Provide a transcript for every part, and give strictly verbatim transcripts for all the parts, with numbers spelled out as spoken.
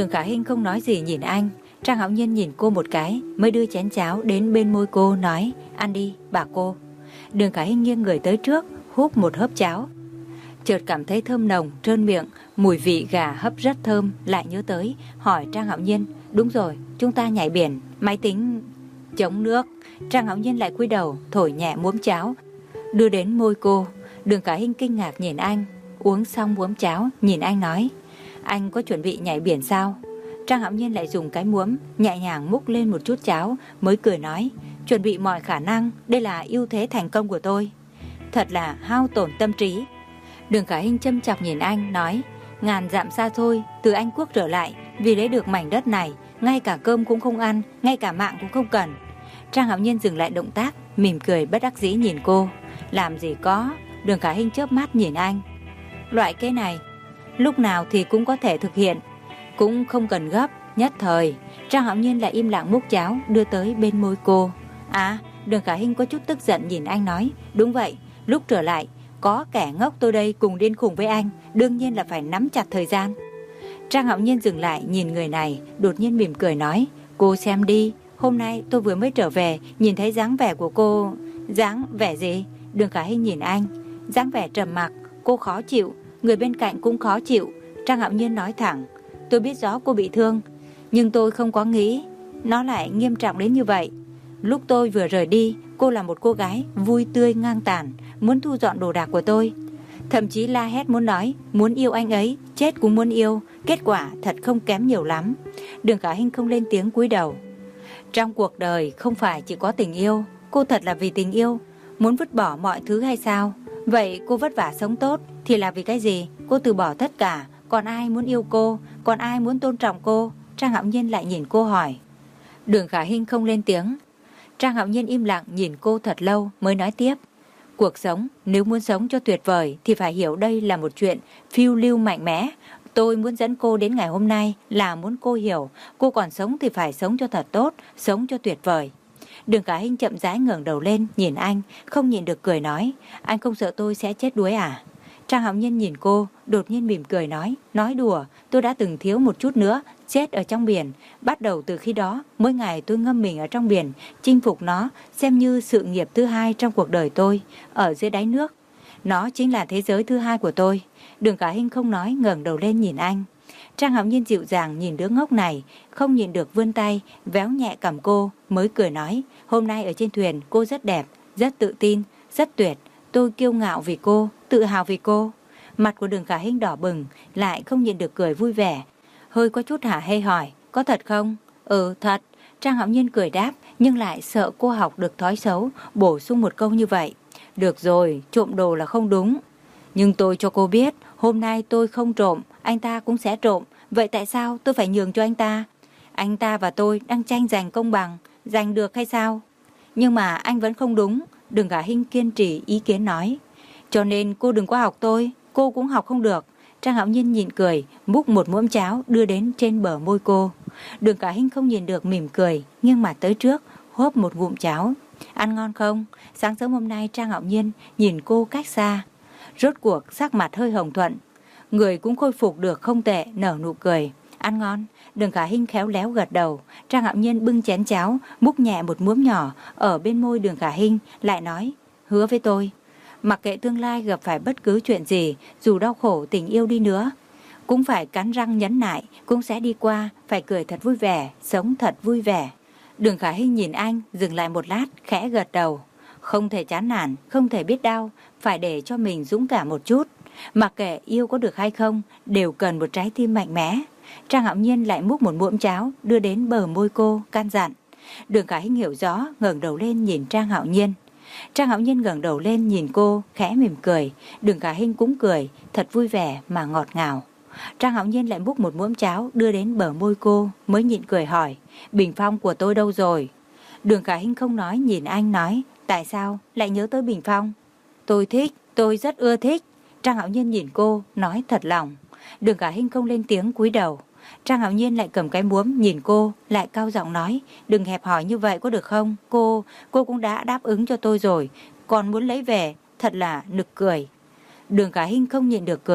Đường Khả Hinh không nói gì nhìn anh. Trang Hạo Nhiên nhìn cô một cái, mới đưa chén cháo đến bên môi cô nói, ăn đi, bà cô. Đường Khả Hinh nghiêng người tới trước, húp một hớp cháo. Chợt cảm thấy thơm nồng, trơn miệng, mùi vị gà hấp rất thơm, lại nhớ tới, hỏi Trang Hạo Nhiên, đúng rồi, chúng ta nhảy biển, máy tính chống nước. Trang Hạo Nhiên lại cúi đầu, thổi nhẹ muỗng cháo, đưa đến môi cô. Đường Khả Hinh kinh ngạc nhìn anh, uống xong muỗng cháo, nhìn anh nói, anh có chuẩn bị nhảy biển sao? Trang Hạo Nhiên lại dùng cái muỗng nhẹ nhàng múc lên một chút cháo, mới cười nói, chuẩn bị mọi khả năng, đây là ưu thế thành công của tôi. Thật là hao tổn tâm trí. Đường Khả Hinh châm chọc nhìn anh, nói, ngàn dặm xa xôi, từ Anh Quốc trở lại, vì lấy được mảnh đất này, ngay cả cơm cũng không ăn, ngay cả mạng cũng không cần. Trang Hạo Nhiên dừng lại động tác, mỉm cười bất đắc dĩ nhìn cô. Làm gì có. Đường Khả Hinh chớp mắt nhìn anh. Loại cái này, lúc nào thì cũng có thể thực hiện, cũng không cần gấp, nhất thời. Trang Hạo Nhiên lại im lặng múc cháo, đưa tới bên môi cô. À, Đường Khả Hinh có chút tức giận nhìn anh nói, đúng vậy, lúc trở lại, có kẻ ngốc tôi đây cùng điên khùng với anh, đương nhiên là phải nắm chặt thời gian. Trang Hạo Nhiên dừng lại nhìn người này, đột nhiên mỉm cười nói, cô xem đi, hôm nay tôi vừa mới trở về, nhìn thấy dáng vẻ của cô. Dáng vẻ gì? Đường Khả Hinh nhìn anh. Dáng vẻ trầm mặc, cô khó chịu, người bên cạnh cũng khó chịu. Trang Hạo Nhiên nói thẳng, tôi biết rõ cô bị thương, nhưng tôi không có nghĩ nó lại nghiêm trọng đến như vậy. Lúc tôi vừa rời đi, cô là một cô gái vui tươi ngang tàn, muốn thu dọn đồ đạc của tôi, thậm chí la hét muốn nói, muốn yêu anh ấy, chết cũng muốn yêu. Kết quả thật không kém nhiều lắm. Đường Khả Hinh không lên tiếng, cúi đầu. Trong cuộc đời không phải chỉ có tình yêu, cô thật là vì tình yêu muốn vứt bỏ mọi thứ hay sao? Vậy cô vất vả sống tốt thì là vì cái gì? Cô từ bỏ tất cả, còn ai muốn yêu cô, còn ai muốn tôn trọng cô? Trang Hạo Nhiên lại nhìn cô hỏi. Đường Khả Hinh không lên tiếng. Trang Hạo Nhiên im lặng nhìn cô thật lâu mới nói tiếp. Cuộc sống, nếu muốn sống cho tuyệt vời thì phải hiểu đây là một chuyện phiêu lưu mạnh mẽ. Tôi muốn dẫn cô đến ngày hôm nay là muốn cô hiểu, cô còn sống thì phải sống cho thật tốt, sống cho tuyệt vời. Đường Khả Hinh chậm rãi ngẩng đầu lên nhìn anh, không nhịn được cười nói, anh không sợ tôi sẽ chết đuối à? Trang Hạo Nhiên nhìn cô, đột nhiên mỉm cười nói, nói đùa, tôi đã từng thiếu một chút nữa chết ở trong biển. Bắt đầu từ khi đó, mỗi ngày tôi ngâm mình ở trong biển, chinh phục nó, xem như sự nghiệp thứ hai trong cuộc đời tôi, ở dưới đáy nước. Nó chính là thế giới thứ hai của tôi. Đường Khả Hinh không nói, ngẩng đầu lên nhìn anh. Trang Hạo Nhiên dịu dàng nhìn đứa ngốc này, không nhìn được vươn tay, véo nhẹ cằm cô, mới cười nói, hôm nay ở trên thuyền cô rất đẹp, rất tự tin, rất tuyệt. Tôi kiêu ngạo vì cô, tự hào vì cô. Mặt của Đường Khả Hinh đỏ bừng, lại không nhịn được cười vui vẻ. Hơi có chút hả hê hỏi, có thật không? Ừ, thật. Trang Hạo Nhiên cười đáp, nhưng lại sợ cô học được thói xấu, bổ sung một câu như vậy. Được rồi, trộm đồ là không đúng. Nhưng tôi cho cô biết, hôm nay tôi không trộm, anh ta cũng sẽ trộm. Vậy tại sao tôi phải nhường cho anh ta? Anh ta và tôi đang tranh giành công bằng, giành được hay sao? Nhưng mà anh vẫn không đúng. Đường Khả Hinh kiên trì ý kiến nói. Cho nên cô đừng có học tôi, cô cũng học không được. Trang Hạo Nhiên nhịn cười, múc một muỗng cháo đưa đến trên bờ môi cô. Đường Khả Hinh không nhìn được mỉm cười, nghiêng mặt tới trước, hớp một ngụm cháo. Ăn ngon không? Sáng sớm hôm nay Trang Hạo Nhiên nhìn cô cách xa, rốt cuộc sắc mặt hơi hồng thuận, người cũng khôi phục được không tệ, nở nụ cười. Ăn ngon. Đường Khả Hinh khéo léo gật đầu. Trang Hạo Nhiên bưng chén cháo, múc nhẹ một muỗng nhỏ ở bên môi Đường Khả Hinh, lại nói, hứa với tôi, mặc kệ tương lai gặp phải bất cứ chuyện gì, dù đau khổ tình yêu đi nữa, cũng phải cắn răng nhẫn nại, cũng sẽ đi qua, phải cười thật vui vẻ, sống thật vui vẻ. Đường Khả Hinh nhìn anh, dừng lại một lát, khẽ gật đầu. Không thể chán nản, không thể biết đau, phải để cho mình dũng cảm một chút. Mặc kệ yêu có được hay không, đều cần một trái tim mạnh mẽ. Trang Hạo Nhiên lại múc một muỗng cháo, đưa đến bờ môi cô, căn dặn. Đường Khả Hinh hiểu rõ, ngẩng đầu lên nhìn Trang Hạo Nhiên. Trang Hạo Nhiên ngẩng đầu lên nhìn cô, khẽ mỉm cười. Đường Khả Hinh cũng cười, thật vui vẻ mà ngọt ngào. Trang Hạo Nhiên lại múc một muỗng cháo, đưa đến bờ môi cô, mới nhịn cười hỏi, bình phong của tôi đâu rồi? Đường Khả Hinh không nói, nhìn anh nói, tại sao lại nhớ tới bình phong? Tôi thích, tôi rất ưa thích. Trang Hạo Nhiên nhìn cô, nói thật lòng. Đường Khả Hinh không lên tiếng, cúi đầu. Trang Hạo Nhiên lại cầm cái muỗng nhìn cô, lại cao giọng nói, đừng hẹp hòi như vậy có được không? Cô, cô cũng đã đáp ứng cho tôi rồi, còn muốn lấy về, thật là nực cười. Đường Khả Hinh không nhịn được cười,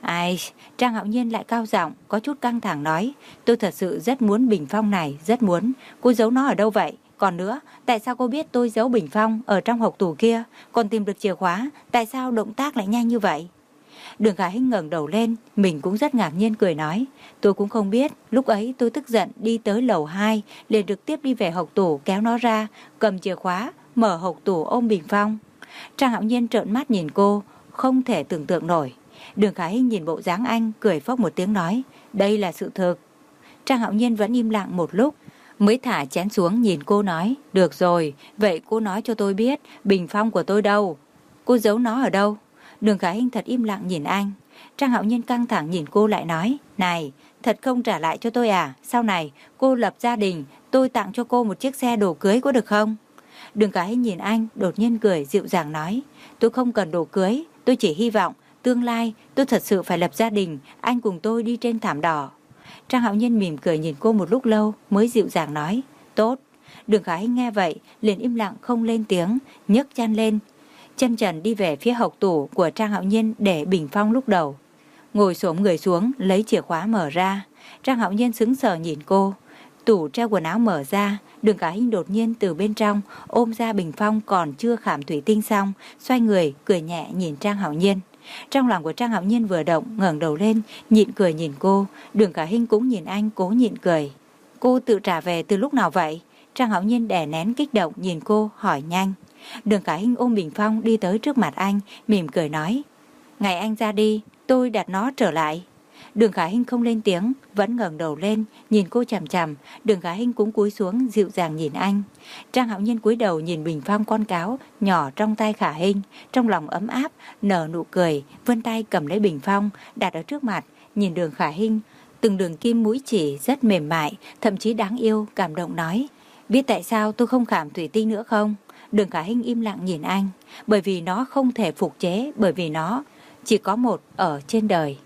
Ai, Trang Hạo Nhiên lại cao giọng, có chút căng thẳng nói, tôi thật sự rất muốn bình phong này, rất muốn. Cô giấu nó ở đâu vậy? Còn nữa, tại sao cô biết tôi giấu bình phong ở trong hộc tủ kia, còn tìm được chìa khóa, tại sao động tác lại nhanh như vậy? Đường Khả Hinh ngẩng đầu lên, mình cũng rất ngạc nhiên cười nói, tôi cũng không biết, lúc ấy tôi tức giận đi tới lầu hai, liền trực tiếp đi về hộc tủ kéo nó ra, cầm chìa khóa, mở hộc tủ ôm bình phong. Trang Hạo Nhiên trợn mắt nhìn cô, không thể tưởng tượng nổi. Đường Khả Hinh nhìn bộ dáng anh, cười phốc một tiếng nói, đây là sự thực. Trang Hạo Nhiên vẫn im lặng một lúc, mới thả chén xuống nhìn cô nói, được rồi, vậy cô nói cho tôi biết, bình phong của tôi đâu? Cô giấu nó ở đâu? Đường Khả Hinh thật im lặng nhìn anh. Trang Hạo Nhiên căng thẳng nhìn cô lại nói, này, thật không trả lại cho tôi à? Sau này, cô lập gia đình, tôi tặng cho cô một chiếc xe đồ cưới có được không? Đường Khả Hinh nhìn anh, đột nhiên cười dịu dàng nói, tôi không cần đồ cưới, tôi chỉ hy vọng, tương lai tôi thật sự phải lập gia đình, anh cùng tôi đi trên thảm đỏ. Trang Hạo Nhiên mỉm cười nhìn cô một lúc lâu, mới dịu dàng nói, tốt. Đường Khả Hinh nghe vậy, liền im lặng không lên tiếng, nhấc chăn lên, chân trần đi về phía hộc tủ của Trang Hạo Nhiên để bình phong lúc đầu. Ngồi xổm người xuống, lấy chìa khóa mở ra. Trang Hạo Nhiên sững sờ nhìn cô. Tủ treo quần áo mở ra, Đường Khả Hinh đột nhiên từ bên trong ôm ra bình phong còn chưa khảm thủy tinh xong, xoay người cười nhẹ nhìn Trang Hạo Nhiên. Trong lòng của Trang Hạo Nhiên vừa động, ngẩng đầu lên, nhịn cười nhìn cô. Đường Khả Hinh cũng nhìn anh, cố nhịn cười. Cô tự trả về từ lúc nào vậy? Trang Hạo Nhiên đè nén kích động nhìn cô, hỏi nhanh. Đường Khả Hinh ôm bình phong đi tới trước mặt anh, mỉm cười nói, ngày anh ra đi, tôi đặt nó trở lại. Đường Khả Hinh không lên tiếng, vẫn ngẩng đầu lên, nhìn cô chằm chằm. Đường Khả Hinh cũng cúi xuống dịu dàng nhìn anh. Trang Hạo Nhiên cúi đầu nhìn bình phong con cáo nhỏ trong tay Khả Hinh, trong lòng ấm áp, nở nụ cười, vươn tay cầm lấy bình phong, đặt ở trước mặt, nhìn Đường Khả Hinh. Từng đường kim mũi chỉ rất mềm mại, thậm chí đáng yêu, cảm động nói, biết tại sao tôi không khảm thủy tinh nữa không? Đường Khả Hinh im lặng nhìn anh, bởi vì nó không thể phục chế, bởi vì nó chỉ có một ở trên đời.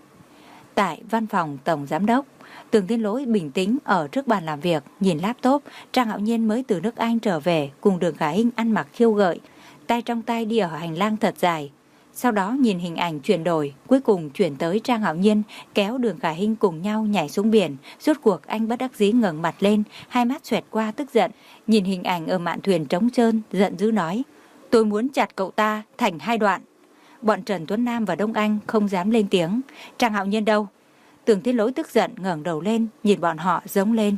Tại văn phòng Tổng Giám đốc, Tường Thiên Lỗi bình tĩnh ở trước bàn làm việc, nhìn laptop. Trang Hạo Nhiên mới từ nước Anh trở về, cùng Đường Khả Hinh ăn mặc khiêu gợi, tay trong tay đi ở hành lang thật dài. Sau đó nhìn hình ảnh chuyển đổi, cuối cùng chuyển tới Trang Hạo Nhiên kéo Đường Khả Hinh cùng nhau nhảy xuống biển. Rốt cuộc anh bất đắc dĩ ngẩng mặt lên, hai mắt xoẹt qua tức giận, nhìn hình ảnh ở mạn thuyền trống trơn, giận dữ nói, tôi muốn chặt cậu ta thành hai đoạn. Bọn Trần Tuấn Nam và Đông Anh không dám lên tiếng. Trang Hạo Nhiên đâu? Tường Thiên Lỗi tức giận ngẩng đầu lên, nhìn bọn họ giống lên.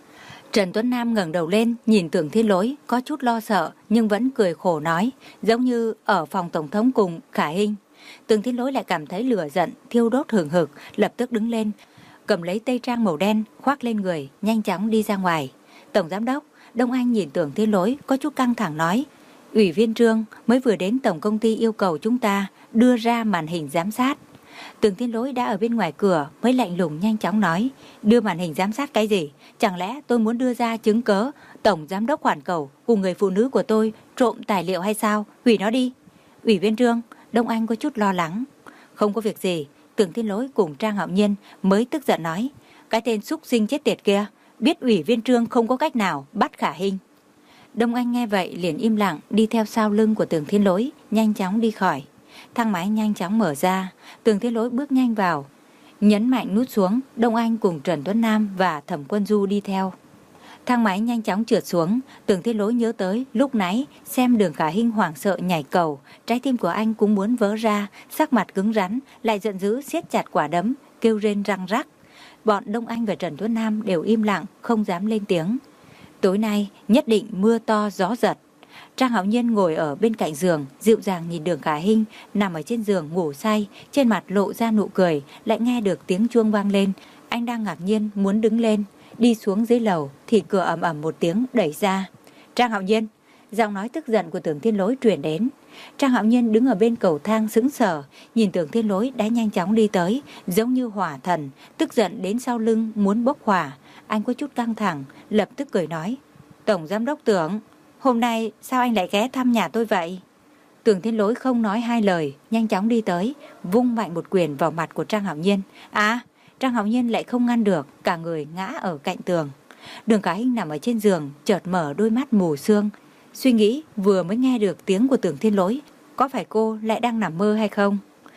Trần Tuấn Nam ngẩng đầu lên, nhìn Tường Thiên Lỗi, có chút lo sợ, nhưng vẫn cười khổ nói, giống như ở phòng tổng thống cùng Khả Hinh. Tường Thiên Lỗi lại cảm thấy lửa giận, thiêu đốt hừng hực, lập tức đứng lên, cầm lấy tây trang màu đen, khoác lên người, nhanh chóng đi ra ngoài. Tổng Giám đốc, Đông Anh nhìn Tường Thiên Lỗi, có chút căng thẳng nói, Ủy viên Trương mới vừa đến tổng công ty yêu cầu chúng ta đưa ra màn hình giám sát. Tường Thiên Lỗi đã ở bên ngoài cửa, mới lạnh lùng nhanh chóng nói, đưa màn hình giám sát cái gì? Chẳng lẽ tôi muốn đưa ra chứng cớ Tổng Giám đốc Hoàn Cầu cùng người phụ nữ của tôi trộm tài liệu hay sao? Hủy nó đi. Ủy viên Trương, Đông Anh có chút lo lắng. Không có việc gì. Tường Thiên Lỗi cùng Trang Hạo Nhiên mới tức giận nói, cái tên xúc sinh chết tiệt kia, biết Ủy viên Trương không có cách nào bắt Khả Hinh. Đông Anh nghe vậy liền im lặng đi theo sau lưng của Tường Thiên Lỗi, nhanh chóng đi khỏi. Thang máy nhanh chóng mở ra, Tường Thiên Lỗi bước nhanh vào, nhấn mạnh nút xuống. Đông Anh cùng Trần Tuấn Nam và Thẩm Quân Du đi theo. Thang máy nhanh chóng trượt xuống. Tường Thiên Lỗi nhớ tới lúc nãy xem Đường Khả Hinh hoảng sợ nhảy cầu, trái tim của anh cũng muốn vỡ ra, sắc mặt cứng rắn, lại giận dữ siết chặt quả đấm, kêu rên răng rắc. Bọn Đông Anh và Trần Tuấn Nam đều im lặng, không dám lên tiếng. Tối nay nhất định mưa to gió giật. Trang Hạo Nhiên ngồi ở bên cạnh giường, dịu dàng nhìn Đường Khả Hinh nằm ở trên giường ngủ say, trên mặt lộ ra nụ cười, lại nghe được tiếng chuông vang lên. Anh đang ngạc nhiên muốn đứng lên, đi xuống dưới lầu thì cửa ầm ầm một tiếng đẩy ra. Trang Hạo Nhiên, giọng nói tức giận của Tưởng Thiên Lỗi truyền đến. Trang Hạo Nhiên đứng ở bên cầu thang sững sờ, nhìn Tưởng Thiên Lỗi đã nhanh chóng đi tới, giống như hỏa thần, tức giận đến sau lưng muốn bốc hỏa. Anh có chút căng thẳng, lập tức cười nói, Tổng Giám đốc Tưởng, hôm nay sao anh lại ghé thăm nhà tôi vậy? Tưởng Thiên Lỗi không nói hai lời, nhanh chóng đi tới, vung mạnh một quyền vào mặt của Trang Hạo Nhiên. À, Trang Hạo Nhiên lại không ngăn được, cả người ngã ở cạnh tường. Đường Khả Hinh nằm ở trên giường, chợt mở đôi mắt mù sương, suy nghĩ vừa mới nghe được tiếng của Tưởng Thiên Lỗi, có phải cô lại đang nằm mơ hay không?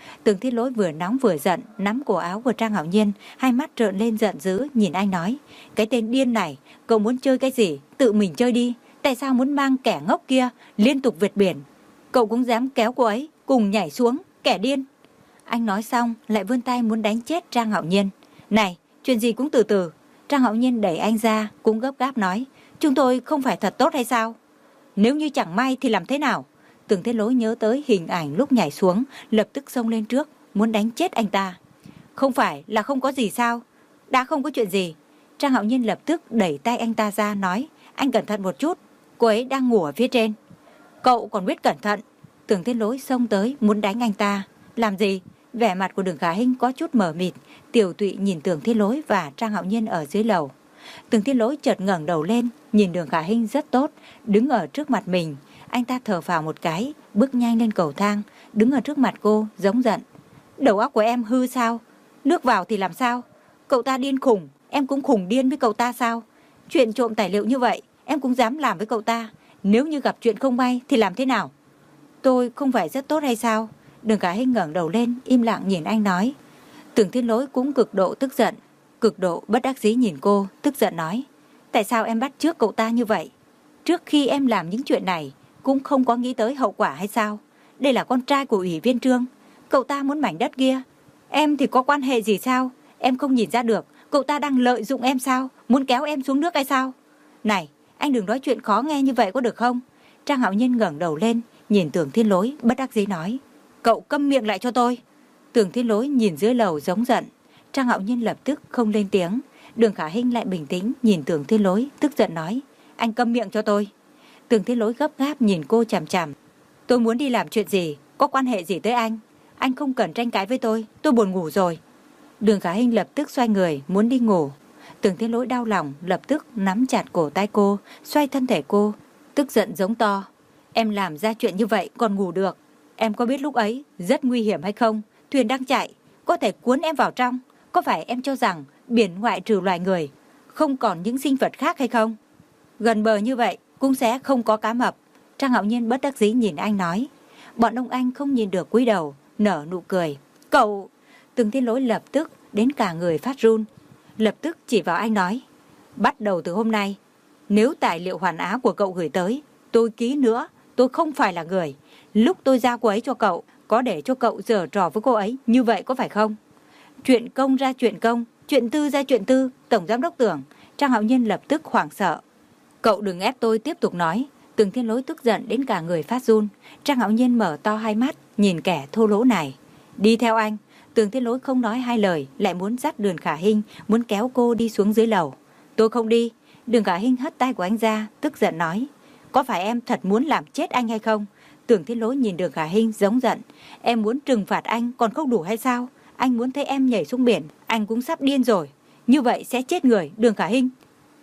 Tưởng Thiên Lỗi vừa nóng vừa giận, nắm cổ áo của Trang Hạo Nhiên, hai mắt trợn lên giận dữ, nhìn anh nói: cái tên điên này, cậu muốn chơi cái gì, tự mình chơi đi. Tại sao muốn mang kẻ ngốc kia liên tục vượt biển? Cậu cũng dám kéo cô ấy cùng nhảy xuống, kẻ điên. Anh nói xong lại vươn tay muốn đánh chết Trang Hạo Nhiên. Này, chuyện gì cũng từ từ. Trang Hạo Nhiên đẩy anh ra, cũng gấp gáp nói: chúng tôi không phải thật tốt hay sao? Nếu như chẳng may thì làm thế nào? Tưởng Thiên Lỗi nhớ tới hình ảnh lúc nhảy xuống, lập tức xông lên trước, muốn đánh chết anh ta. Không phải là không có gì sao? Đã không có chuyện gì. Trang Hạo Nhiên lập tức đẩy tay anh ta ra, nói: anh cẩn thận một chút, cô ấy đang ngủ ở phía trên. Cậu còn biết cẩn thận. Tưởng Thiên Lỗi xông tới muốn đánh anh ta. Làm gì? Vẻ mặt của Đường Khả Hinh có chút mờ mịt, tiểu tụy nhìn Tưởng Thiên Lỗi và Trang Hạo Nhiên ở dưới lầu. Tưởng Thiên Lỗi chợt ngẩng đầu lên, nhìn Đường Khả Hinh rất tốt, đứng ở trước mặt mình. Anh ta thở phào một cái, bước nhanh lên cầu thang, đứng ở trước mặt cô, giống giận. Đầu óc của em hư sao? Nước vào thì làm sao? Cậu ta điên khủng, em cũng khủng điên với cậu ta sao? Chuyện trộm tài liệu như vậy, em cũng dám làm với cậu ta. Nếu như gặp chuyện không may thì làm thế nào? Tôi không phải rất tốt hay sao? Đường Khả Hinh ngẩng đầu lên, im lặng nhìn anh nói. Tưởng Thiên Lỗi cũng cực độ tức giận, cực độ bất đắc dĩ nhìn cô, tức giận nói. Tại sao em bắt chước cậu ta như vậy? Trước khi em làm những chuyện này, cũng không có nghĩ tới hậu quả hay sao? Đây là con trai của ủy viên Trương, cậu ta muốn mảnh đất kia. Em thì có quan hệ gì sao? Em không nhìn ra được, cậu ta đang lợi dụng em sao? Muốn kéo em xuống nước hay sao? Này, anh đừng nói chuyện khó nghe như vậy có được không? Trang Hạo Nhiên ngẩng đầu lên, nhìn Tưởng Thiên Lỗi, bất đắc dĩ nói. Cậu câm miệng lại cho tôi. Tưởng Thiên Lỗi nhìn dưới lầu giống giận. Trang Hạo Nhiên lập tức không lên tiếng. Đường Khả Hinh lại bình tĩnh nhìn Tưởng Thiên Lỗi, tức giận nói. Anh câm miệng cho tôi. Tưởng Thiên Lỗi gấp gáp nhìn cô chằm chằm. Tôi muốn đi làm chuyện gì, có quan hệ gì tới anh? Anh không cần tranh cãi với tôi, tôi buồn ngủ rồi. Đường Khả Hinh lập tức xoay người, muốn đi ngủ. Tưởng Thiên Lỗi đau lòng, lập tức nắm chặt cổ tay cô, xoay thân thể cô, tức giận giống to. Em làm ra chuyện như vậy còn ngủ được? Em có biết lúc ấy rất nguy hiểm hay không? Thuyền đang chạy, có thể cuốn em vào trong. Có phải em cho rằng biển ngoại trừ loài người, không còn những sinh vật khác hay không? Gần bờ như vậy cũng sẽ không có cá mập. Trang Hạo Nhiên bất đắc dĩ nhìn anh nói. Bọn ông anh không nhìn được cúi đầu, nở nụ cười. Cậu... Tưởng Thiên Lỗi lập tức đến cả người phát run, lập tức chỉ vào anh nói. Bắt đầu từ hôm nay, nếu tài liệu hoàn á của cậu gửi tới, tôi ký nữa, tôi không phải là người. Lúc tôi giao cô ấy cho cậu, có để cho cậu giở trò với cô ấy, như vậy có phải không? Chuyện công ra chuyện công, chuyện tư ra chuyện tư. Tổng giám đốc Tưởng. Trang Hạo Nhiên lập tức hoảng sợ. Cậu đừng ép tôi tiếp tục nói. Tưởng Thiên Lỗi tức giận đến cả người phát run. Trang Hạo Nhiên mở to hai mắt nhìn kẻ thô lỗ này. Đi theo anh. Tưởng Thiên Lỗi không nói hai lời, lại muốn dắt Đường Khả Hinh, muốn kéo cô đi xuống dưới lầu. Tôi không đi. Đường Khả Hinh hất tay của anh ra, tức giận nói. Có phải em thật muốn làm chết anh hay không? Tưởng Thiên Lỗi nhìn Đường Khả Hinh giống giận. Em muốn trừng phạt anh còn không đủ hay sao? Anh muốn thấy em nhảy xuống biển, anh cũng sắp điên rồi. Như vậy sẽ chết người, Đường Khả Hinh.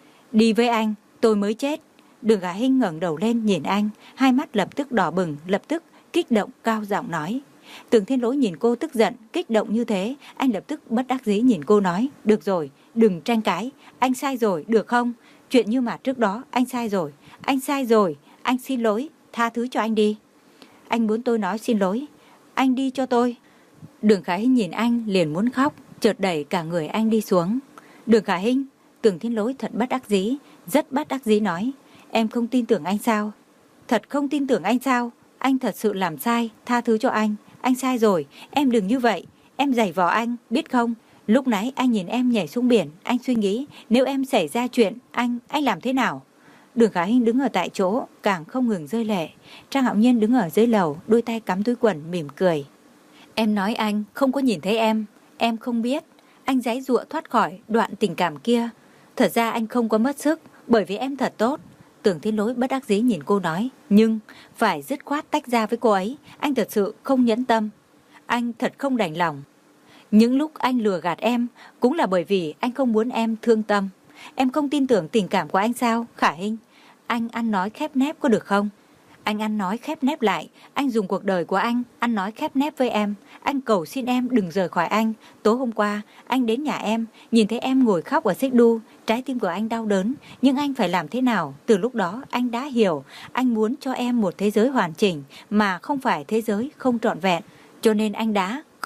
Đi với anh, tôi mới chết. Đường Khả Hinh ngẩng đầu lên nhìn anh, hai mắt lập tức đỏ bừng, lập tức kích động cao giọng nói. Tưởng Thiên Lỗi nhìn cô tức giận, kích động như thế, anh lập tức bất đắc dĩ nhìn cô nói. Được rồi, đừng tranh cãi, anh sai rồi, được không? Chuyện như mà trước đó, anh sai rồi, anh sai rồi, anh xin lỗi, tha thứ cho anh đi. Anh muốn tôi nói xin lỗi, anh đi cho tôi. Đường Khả Hinh nhìn anh liền muốn khóc, chợt đẩy cả người anh đi xuống. Đường Khả Hinh, Tưởng Thiên Lỗi thật bất đắc dĩ, rất bất đắc dĩ nói. Em không tin tưởng anh sao? Thật không tin tưởng anh sao? Anh thật sự làm sai, tha thứ cho anh. Anh sai rồi, em đừng như vậy. Em giày vò anh, biết không? Lúc nãy anh nhìn em nhảy xuống biển, anh suy nghĩ nếu em xảy ra chuyện, anh, anh làm thế nào? Đường Khả Hinh đứng ở tại chỗ, càng không ngừng rơi lệ. Trang Hạo Nhiên đứng ở dưới lầu, đôi tay cắm túi quần, mỉm cười. Em nói anh không có nhìn thấy em, em không biết. Anh giãy giụa thoát khỏi đoạn tình cảm kia. Thật ra anh không có mất sức, bởi vì em thật tốt. Tưởng Thiên Lỗi bất đắc dĩ nhìn cô nói. Nhưng phải dứt khoát tách ra với cô ấy, anh thật sự không nhẫn tâm. Anh thật không đành lòng. Những lúc anh lừa gạt em cũng là bởi vì anh không muốn em thương tâm. Em không tin tưởng tình cảm của anh sao, Khả Hinh? Anh ăn nói khép nép có được không? Anh ăn nói khép nép lại, anh dùng cuộc đời của anh ăn nói khép nép với em. Anh cầu xin em đừng rời khỏi anh. Tối hôm qua, anh đến nhà em, nhìn thấy em ngồi khóc ở xích đu, trái tim của anh đau đớn. Nhưng anh phải làm thế nào? Từ lúc đó, anh đã hiểu, anh muốn cho em một thế giới hoàn chỉnh, mà không phải thế giới không trọn vẹn. Cho nên anh đã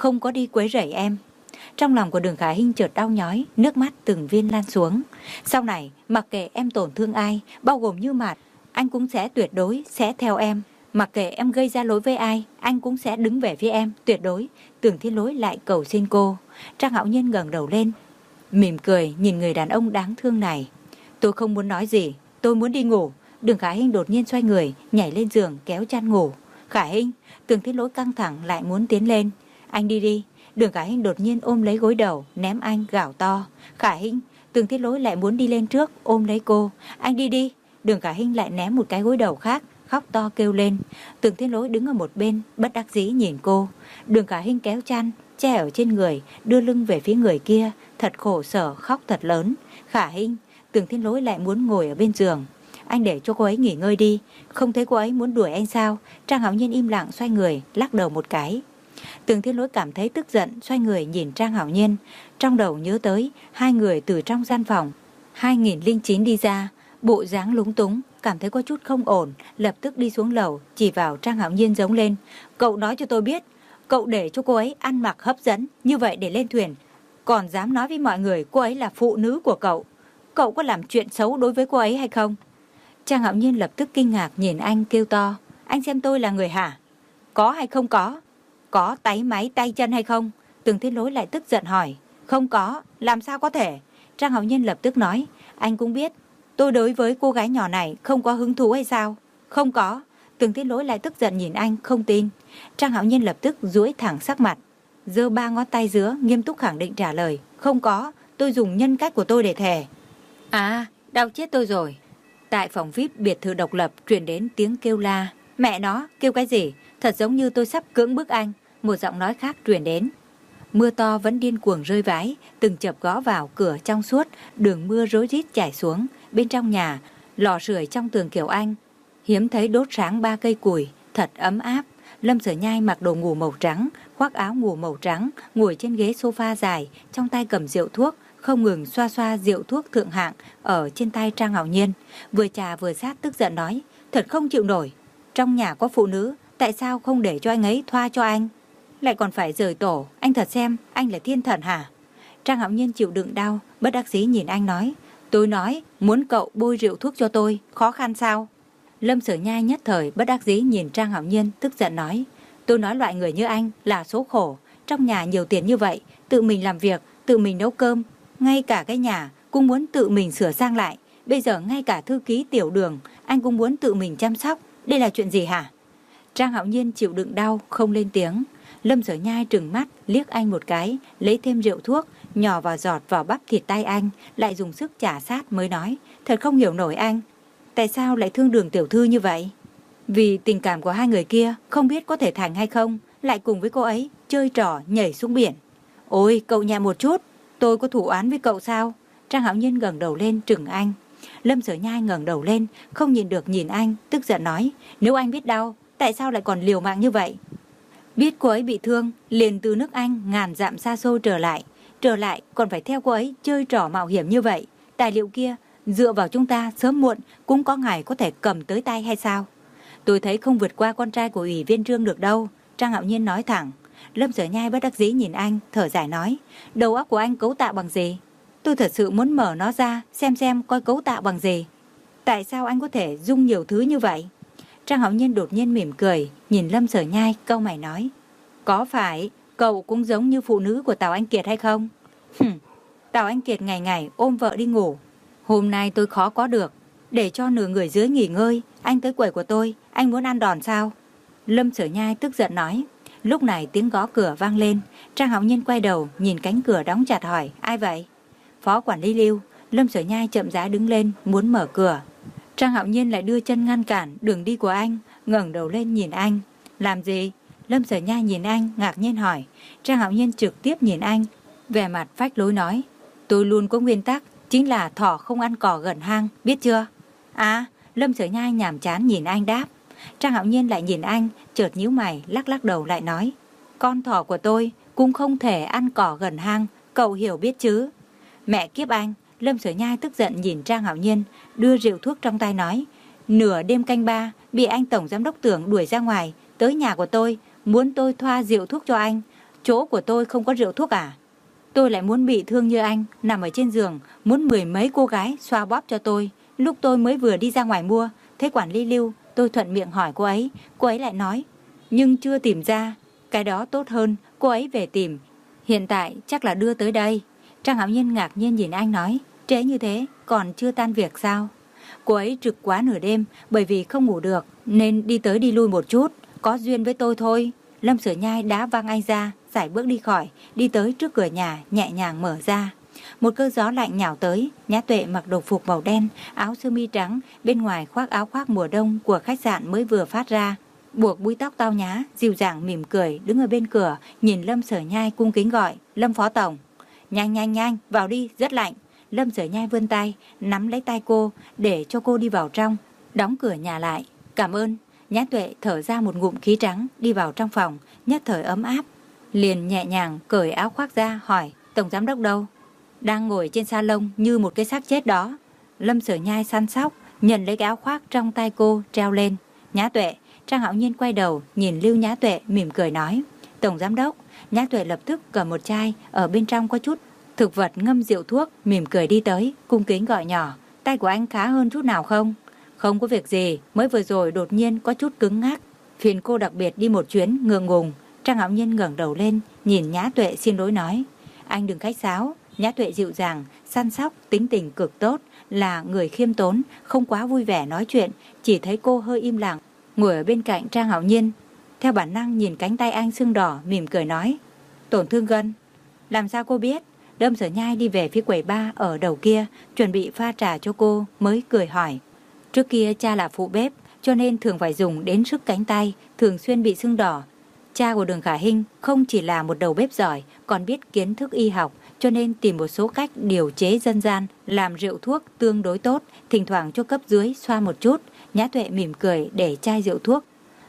không có đi quấy rầy em. Trong lòng của Đường Khả Hinh chợt đau nhói, nước mắt từng viên lan xuống. Sau này, mặc kệ em tổn thương ai, bao gồm Như Mạt, anh cũng sẽ tuyệt đối sẽ theo em. Mặc kệ em gây ra lỗi với ai, anh cũng sẽ đứng về phía em, tuyệt đối. Tưởng Thiên Lỗi lại cầu xin cô. Trang Hạo Nhiên ngẩng đầu lên, mỉm cười nhìn người đàn ông đáng thương này. Tôi không muốn nói gì, tôi muốn đi ngủ. Đường Khả Hinh đột nhiên xoay người, nhảy lên giường kéo chăn ngủ. Khả Hinh, Tưởng Thiên Lỗi căng thẳng lại muốn tiến lên. Anh đi đi. Đường Khả Hinh đột nhiên ôm lấy gối đầu, ném anh, gào to. Khả Hinh, Tưởng Thiên Lỗi lại muốn đi lên trước, ôm lấy cô. Anh đi đi. Đường Khả Hinh lại ném một cái gối đầu khác, khóc to kêu lên. Tưởng Thiên Lỗi đứng ở một bên, bất đắc dĩ nhìn cô. Đường Khả Hinh kéo chăn, che ở trên người, đưa lưng về phía người kia, thật khổ sở, khóc thật lớn. Khả Hinh, Tưởng Thiên Lỗi lại muốn ngồi ở bên giường. Anh để cho cô ấy nghỉ ngơi đi, không thấy cô ấy muốn đuổi anh sao? Trang Hạo Nhiên im lặng xoay người, lắc đầu một cái. Tưởng Thiên Lỗi cảm thấy tức giận, xoay người nhìn Trang Hạo Nhiên, trong đầu nhớ tới hai người từ trong gian phòng hai nghìn lẻ chín đi ra, bộ dáng lúng túng, cảm thấy có chút không ổn, lập tức đi xuống lầu, chỉ vào Trang Hạo Nhiên giống lên. Cậu nói cho tôi biết, cậu để cho cô ấy ăn mặc hấp dẫn như vậy để lên thuyền, còn dám nói với mọi người cô ấy là phụ nữ của cậu. Cậu có làm chuyện xấu đối với cô ấy hay không? Trang Hạo Nhiên lập tức kinh ngạc nhìn anh kêu to. Anh xem tôi là người hả? Có hay không có? Có táy máy tay chân hay không? Tưởng Thiên Lỗi lại tức giận hỏi. Không có, làm sao có thể? Trang Hạo Nhiên lập tức nói. Anh cũng biết, tôi đối với cô gái nhỏ này không có hứng thú hay sao? Không có. Tưởng Thiên Lỗi lại tức giận nhìn anh, không tin. Trang Hạo Nhiên lập tức duỗi thẳng sắc mặt, giơ ba ngón tay giữa, nghiêm túc khẳng định trả lời. Không có, tôi dùng nhân cách của tôi để thề. À, đau chết tôi rồi. Tại phòng vi ai pi biệt thự độc lập truyền đến tiếng kêu la. Mẹ nó, kêu cái gì? Thật giống như tôi sắp cưỡng bức anh. Một giọng nói khác truyền đến. Mưa to vẫn điên cuồng rơi vãi, từng chập gõ vào cửa trong suốt, đường mưa rối rít chảy xuống. Bên trong nhà, lò sưởi trong tường kiểu Anh hiếm thấy đốt sáng ba cây củi, thật ấm áp. Lâm Sở Nhai mặc đồ ngủ màu trắng, khoác áo ngủ màu trắng, ngồi trên ghế sofa dài, trong tay cầm rượu thuốc, không ngừng xoa xoa rượu thuốc thượng hạng ở trên tay Trang Hạo Nhiên, vừa trà vừa sát tức giận nói. Thật không chịu nổi, trong nhà có phụ nữ, tại sao không để cho anh ấy thoa cho anh, lại còn phải rời tổ? Anh thật xem anh là thiên thần hả? Trang Hạo Nhiên chịu đựng đau, bất đắc dĩ nhìn anh nói. Tôi nói muốn cậu bôi rượu thuốc cho tôi, khó khăn sao? Lâm Sở Nhai nhất thời bất đắc dĩ nhìn Trang Hạo Nhiên, tức giận nói. Tôi nói loại người như anh là số khổ, trong nhà nhiều tiền như vậy, tự mình làm việc, tự mình nấu cơm, ngay cả cái nhà cũng muốn tự mình sửa sang lại. Bây giờ ngay cả thư ký tiểu Đường anh cũng muốn tự mình chăm sóc. Đây là chuyện gì hả? Trang Hạo Nhiên chịu đựng đau, không lên tiếng. Lâm Sở Nhai trừng mắt liếc anh một cái, lấy thêm rượu thuốc, nhỏ vào giọt vào bắp thịt tay anh, lại dùng sức chà sát mới nói. Thật không hiểu nổi anh, tại sao lại thương Đường tiểu thư như vậy? Vì tình cảm của hai người kia không biết có thể thành hay không, lại cùng với cô ấy chơi trò nhảy xuống biển. Ôi, cậu nhẹ một chút, tôi có thủ oán với cậu sao? Trang Hạo Nhiên ngẩng đầu lên trừng anh. Lâm Sở Nhai ngẩng đầu lên, không nhìn được nhìn anh, tức giận nói. Nếu anh biết đau, tại sao lại còn liều mạng như vậy? Biết cô ấy bị thương, liền từ nước Anh ngàn dặm xa xôi trở lại, trở lại còn phải theo cô ấy chơi trò mạo hiểm như vậy. Tài liệu kia dựa vào chúng ta sớm muộn cũng có ngày có thể cầm tới tay hay sao? Tôi thấy không vượt qua con trai của ủy viên Trương được đâu. Trang Hạo Nhiên nói thẳng. Lâm Sở Nhai bất đắc dĩ nhìn anh, thở dài nói. Đầu óc của anh cấu tạo bằng gì? Tôi thật sự muốn mở nó ra, xem xem coi cấu tạo bằng gì. Tại sao anh có thể dung nhiều thứ như vậy? Trang Hạo Nhiên đột nhiên mỉm cười, nhìn Lâm Sở Nhai, câu mày nói. Có phải cậu cũng giống như phụ nữ của Tào Anh Kiệt hay không? Hừm, Tào Anh Kiệt ngày ngày ôm vợ đi ngủ. Hôm nay tôi khó có được, để cho nửa người dưới nghỉ ngơi, anh tới quầy của tôi, anh muốn ăn đòn sao? Lâm Sở Nhai tức giận nói. Lúc này tiếng gõ cửa vang lên, Trang Hạo Nhiên quay đầu, nhìn cánh cửa đóng chặt hỏi, ai vậy? Phó quản lý Lưu. Lâm Sở Nhai chậm rãi đứng lên, muốn mở cửa. Trang Hạo Nhiên lại đưa chân ngăn cản đường đi của anh, ngẩng đầu lên nhìn anh. Làm gì? Lâm Sở Nhai nhìn anh, ngạc nhiên hỏi. Trang Hạo Nhiên trực tiếp nhìn anh, vẻ mặt phách lối nói. Tôi luôn có nguyên tắc, chính là thỏ không ăn cỏ gần hang, biết chưa? À, Lâm Sở Nhai nhàm chán nhìn anh đáp. Trang Hạo Nhiên lại nhìn anh, chợt nhíu mày, lắc lắc đầu lại nói. Con thỏ của tôi cũng không thể ăn cỏ gần hang, cậu hiểu biết chứ? Mẹ kiếp anh. Lâm Sở Nhai tức giận nhìn Trang Hạo Nhiên, đưa rượu thuốc trong tay nói. Nửa đêm canh ba, bị anh tổng giám đốc Tưởng đuổi ra ngoài, tới nhà của tôi, muốn tôi thoa rượu thuốc cho anh. chỗ của tôi không có rượu thuốc à? Tôi lại muốn bị thương như anh, nằm ở trên giường, muốn mười mấy cô gái xoa bóp cho tôi. Lúc tôi mới vừa đi ra ngoài mua, thấy quản lý Lưu, tôi thuận miệng hỏi cô ấy, cô ấy lại nói, nhưng chưa tìm ra, cái đó tốt hơn, cô ấy về tìm, hiện tại chắc là đưa tới đây. Trang Hạo Nhiên ngạc nhiên nhìn anh nói, trễ như thế, còn chưa tan việc sao? Cô ấy trực quá nửa đêm, bởi vì không ngủ được, nên đi tới đi lui một chút, có duyên với tôi thôi. Lâm Sở Nhai đá văng anh ra, sải bước đi khỏi, đi tới trước cửa nhà, nhẹ nhàng mở ra. Một cơn gió lạnh nhào tới, Nhã Tuệ mặc đồng phục màu đen, áo sơ mi trắng, bên ngoài khoác áo khoác mùa đông của khách sạn mới vừa phát ra. Buộc búi tóc tao nhã, dịu dàng mỉm cười, đứng ở bên cửa, nhìn Lâm Sở Nhai cung kính gọi, Lâm Phó Tổng. Nhanh nhanh nhanh, vào đi, rất lạnh. Lâm Sở Nhai vươn tay, nắm lấy tay cô, để cho cô đi vào trong, đóng cửa nhà lại. Cảm ơn. Nhã Tuệ thở ra một ngụm khí trắng, đi vào trong phòng, nhất thời ấm áp. Liền nhẹ nhàng cởi áo khoác ra, hỏi, Tổng Giám Đốc đâu? Đang ngồi trên salon như một cái xác chết đó. Lâm Sở Nhai săn sóc, nhận lấy cái áo khoác trong tay cô, treo lên. Nhã Tuệ. Trang Hạo Nhiên quay đầu, nhìn Lưu Nhã Tuệ, mỉm cười nói, Tổng Giám Đốc. Nhã Tuệ lập tức cầm một chai, ở bên trong có chút thực vật ngâm rượu thuốc, mỉm cười đi tới, cung kính gọi nhỏ, tay của anh khá hơn chút nào không? Không có việc gì, mới vừa rồi đột nhiên có chút cứng ngắc, phiền cô đặc biệt đi một chuyến, ngượng ngùng. Trang Hạo Nhiên ngẩng đầu lên, nhìn Nhã Tuệ xin lỗi nói, anh đừng khách sáo. Nhã Tuệ dịu dàng, săn sóc, tính tình cực tốt, là người khiêm tốn, không quá vui vẻ nói chuyện, chỉ thấy cô hơi im lặng, ngồi ở bên cạnh Trang Hạo Nhiên. Theo bản năng nhìn cánh tay anh sưng đỏ, mỉm cười nói, tổn thương gân. Làm sao cô biết? Lâm Sở Nhai đi về phía quầy bar ở đầu kia, chuẩn bị pha trà cho cô, mới cười hỏi. Trước kia cha là phụ bếp, cho nên thường phải dùng đến sức cánh tay, thường xuyên bị sưng đỏ. Cha của Đường Khả Hinh không chỉ là một đầu bếp giỏi, còn biết kiến thức y học, cho nên tìm một số cách điều chế dân gian, làm rượu thuốc tương đối tốt, thỉnh thoảng cho cấp dưới xoa một chút. Nhã Tuệ mỉm cười để chai rượu thuốc